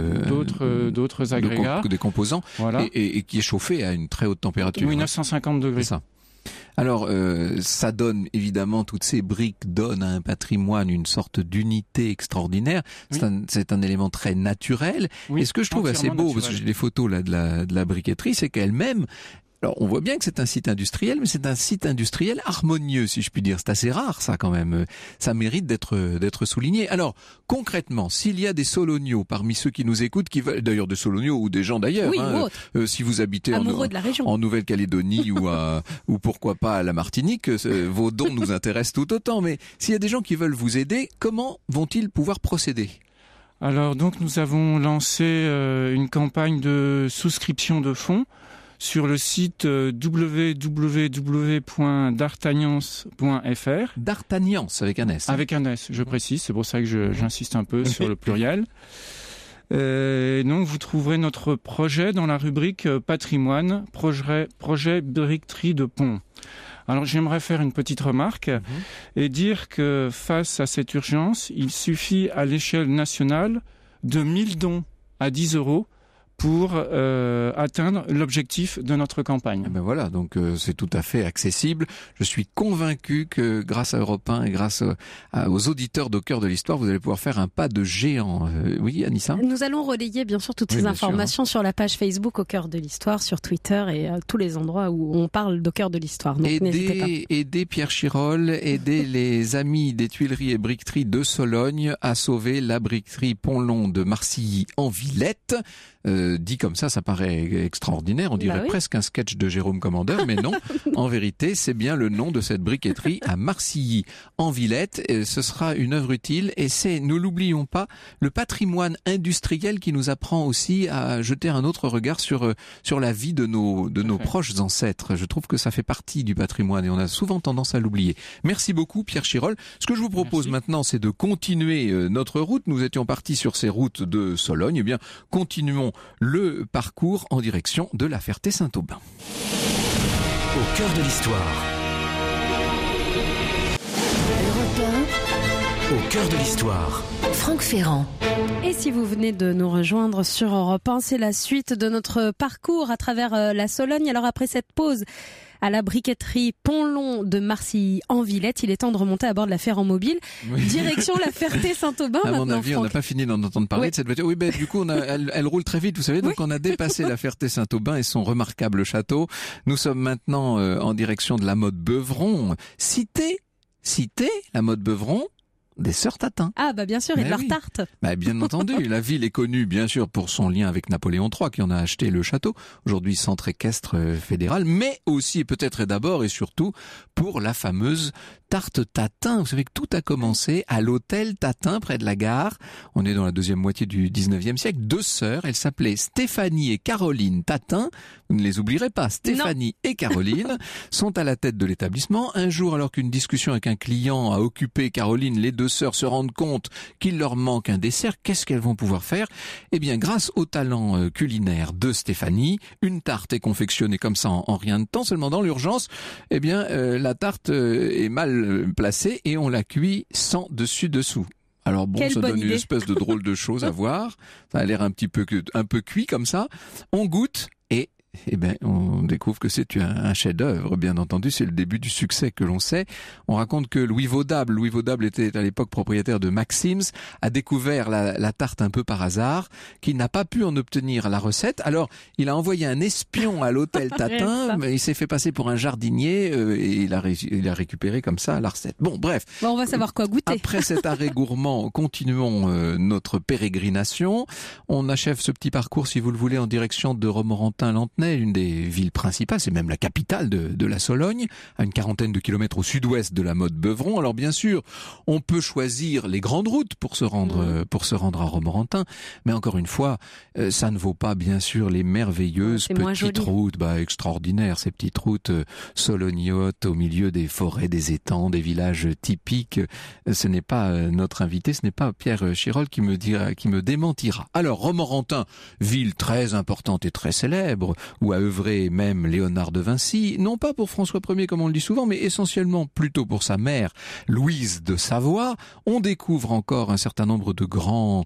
d'autres agrégats, des composants. Voilà. Et qui est chauffé à une très haute température. Oui, 950 degrés. C'est ça. Alors, ça donne, évidemment, toutes ces briques donnent à un patrimoine une sorte d'unité extraordinaire. Oui. C'est un élément très naturel. Oui, et ce que je trouve assez beau, parce que j'ai des photos là de la briqueterie, c'est qu'elle-même, alors on voit bien que c'est un site industriel, mais c'est un site industriel harmonieux, si je puis dire. C'est assez rare, ça, quand même. Ça mérite d'être souligné. Alors, concrètement, s'il y a des Solognos parmi ceux qui nous écoutent, qui veulent, d'ailleurs des Solognos ou des gens d'ailleurs, si vous habitez en Nouvelle-Calédonie ou pourquoi pas à la Martinique, vos dons nous intéressent tout autant. Mais s'il y a des gens qui veulent vous aider, comment vont-ils pouvoir procéder ? Alors, donc, nous avons lancé une campagne de souscription de fonds sur le site www.d'artagnance.fr. D'Artagnance avec un S. Avec un S, je précise, c'est pour ça que j'insiste un peu sur le pluriel. Donc vous trouverez notre projet dans la rubrique patrimoine, projet briqueterie de pont. Alors j'aimerais faire une petite remarque et dire que face à cette urgence, il suffit à l'échelle nationale de 1000 dons à 10 € pour atteindre l'objectif de notre campagne. Ben voilà, donc c'est tout à fait accessible. Je suis convaincu que grâce à Europe 1 et grâce aux auditeurs d'Au cœur de l'histoire, vous allez pouvoir faire un pas de géant. Oui, Anissa ? Nous allons relayer bien sûr toutes ces informations sur la page Facebook Au cœur de l'histoire, sur Twitter et tous les endroits où on parle d'Au cœur de l'histoire. Donc n'hésitez pas. Aidez Pierre Chirol, aidez les amis des Tuileries et Briqueteries de Sologne à sauver la briqueterie Pont-Long de Marcilly en Villette. Dit comme ça paraît extraordinaire, on dirait presque un sketch de Jérôme Commandeur, mais non, en vérité, c'est bien le nom de cette briqueterie à Marcilly, en Villette. Ce sera une œuvre utile et c'est, ne l'oublions pas, le patrimoine industriel qui nous apprend aussi à jeter un autre regard sur la vie de nos proches ancêtres. Je trouve que ça fait partie du patrimoine et on a souvent tendance à l'oublier. Merci beaucoup, Pierre Chirol. Ce que je vous propose maintenant, c'est de continuer notre route. Nous étions partis sur ces routes de Sologne. Eh bien, continuons le parcours en direction de La Ferté-Saint-Aubin. Au cœur de l'histoire, Au cœur de l'histoire. Franck Ferrand. Et si vous venez de nous rejoindre sur Europe 1, c'est la suite de notre parcours à travers la Sologne. Alors après cette pause à la briqueterie Pont-Long de Marcilly-en-Villette, il est temps de remonter à bord de la Ferrand-Mobile. Oui. Direction la Ferté-Saint-Aubin. À mon maintenant, avis, Franck. on n'a pas fini d'en entendre parler de cette voiture. Oui, du coup, elle roule très vite, vous savez. Donc, on a dépassé la Ferté-Saint-Aubin et son remarquable château. Nous sommes maintenant en direction de la Motte Beuvron. Cité, la Motte Beuvron. Des sœurs Tatin. Ah bien sûr, et de leur tarte. Bien entendu, la ville est connue bien sûr pour son lien avec Napoléon III qui en a acheté le château, aujourd'hui centre équestre fédéral, mais aussi peut-être et d'abord et surtout pour la fameuse tarte Tatin. Vous savez que tout a commencé à l'hôtel Tatin près de la gare. On est dans la deuxième moitié du 19e siècle. Deux sœurs, elles s'appelaient Stéphanie et Caroline Tatin. Vous ne les oublierez pas. Stéphanie et Caroline sont à la tête de l'établissement. Un jour, alors qu'une discussion avec un client a occupé Caroline, les deux sœurs se rendent compte qu'il leur manque un dessert. Qu'est-ce qu'elles vont pouvoir faire? Eh bien, grâce au talent culinaire de Stéphanie, une tarte est confectionnée comme ça en rien de temps, seulement dans l'urgence. Eh bien, la tarte est mal placée et on la cuit sans dessus-dessous. Alors bon, ça donne une espèce de drôle de chose à voir. Ça a l'air un peu cuit comme ça. On goûte et on découvre que c'est un chef-d'œuvre, bien entendu. C'est le début du succès que l'on sait. On raconte que Louis Vaudable était à l'époque propriétaire de Maxim's, a découvert la tarte un peu par hasard, qu'il n'a pas pu en obtenir la recette. Alors, il a envoyé un espion à l'hôtel Tatin, mais il s'est fait passer pour un jardinier et il a récupéré comme ça la recette. Bon, bref. On va savoir quoi goûter. Après cet arrêt gourmand, continuons notre pérégrination. On achève ce petit parcours, si vous le voulez, en direction de Romorantin-Lanthenay, une des villes principales, c'est même la capitale de la Sologne, à une quarantaine de kilomètres au sud-ouest de la Motte Beuvron. Alors bien sûr, on peut choisir les grandes routes pour se rendre à Romorantin, mais encore une fois, ça ne vaut pas bien sûr les merveilleuses petites routes, extraordinaires, ces petites routes solognotes au milieu des forêts, des étangs, des villages typiques. Ce n'est pas notre invité, ce n'est pas Pierre Chirol qui me démentira. Alors Romorantin, ville très importante et très célèbre, où a œuvré même Léonard de Vinci, non pas pour François Ier comme on le dit souvent, mais essentiellement plutôt pour sa mère, Louise de Savoie. On découvre encore un certain nombre de grands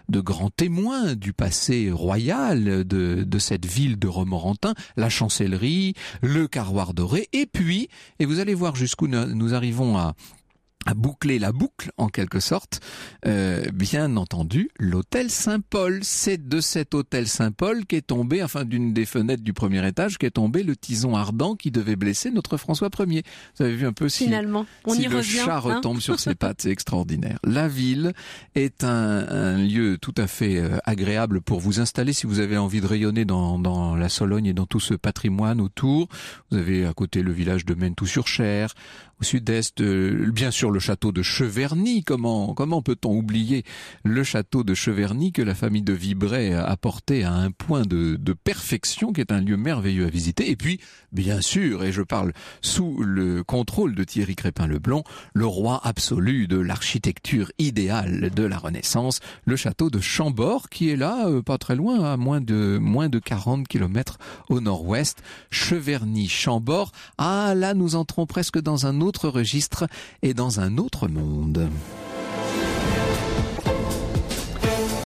témoins du passé royal de cette ville de Romorantin, la chancellerie, le carroir doré, et puis, et vous allez voir jusqu'où nous arrivons à boucler la boucle, en quelque sorte, bien entendu, l'hôtel Saint-Paul. C'est de cet hôtel Saint-Paul qu'est tombé, d'une des fenêtres du premier étage, qu'est tombé le tison ardent qui devait blesser notre François Ier. Vous avez vu un peu si le chat retombe sur ses pattes, c'est extraordinaire. La ville est un lieu tout à fait agréable pour vous installer si vous avez envie de rayonner dans la Sologne et dans tout ce patrimoine autour. Vous avez à côté le village de Mentou-sur-Cher, au sud-est, bien sûr, le château de Cheverny. Comment peut-on oublier le château de Cheverny que la famille de Vibray a porté à un point de perfection, qui est un lieu merveilleux à visiter. Et puis, bien sûr, et je parle sous le contrôle de Thierry Crépin-Leblond, le roi absolu de l'architecture idéale de la Renaissance, le château de Chambord, qui est là, pas très loin, à moins de 40 kilomètres au nord-ouest. Cheverny-Chambord. Ah, là, nous entrons presque dans un autre registre et dans un autre monde.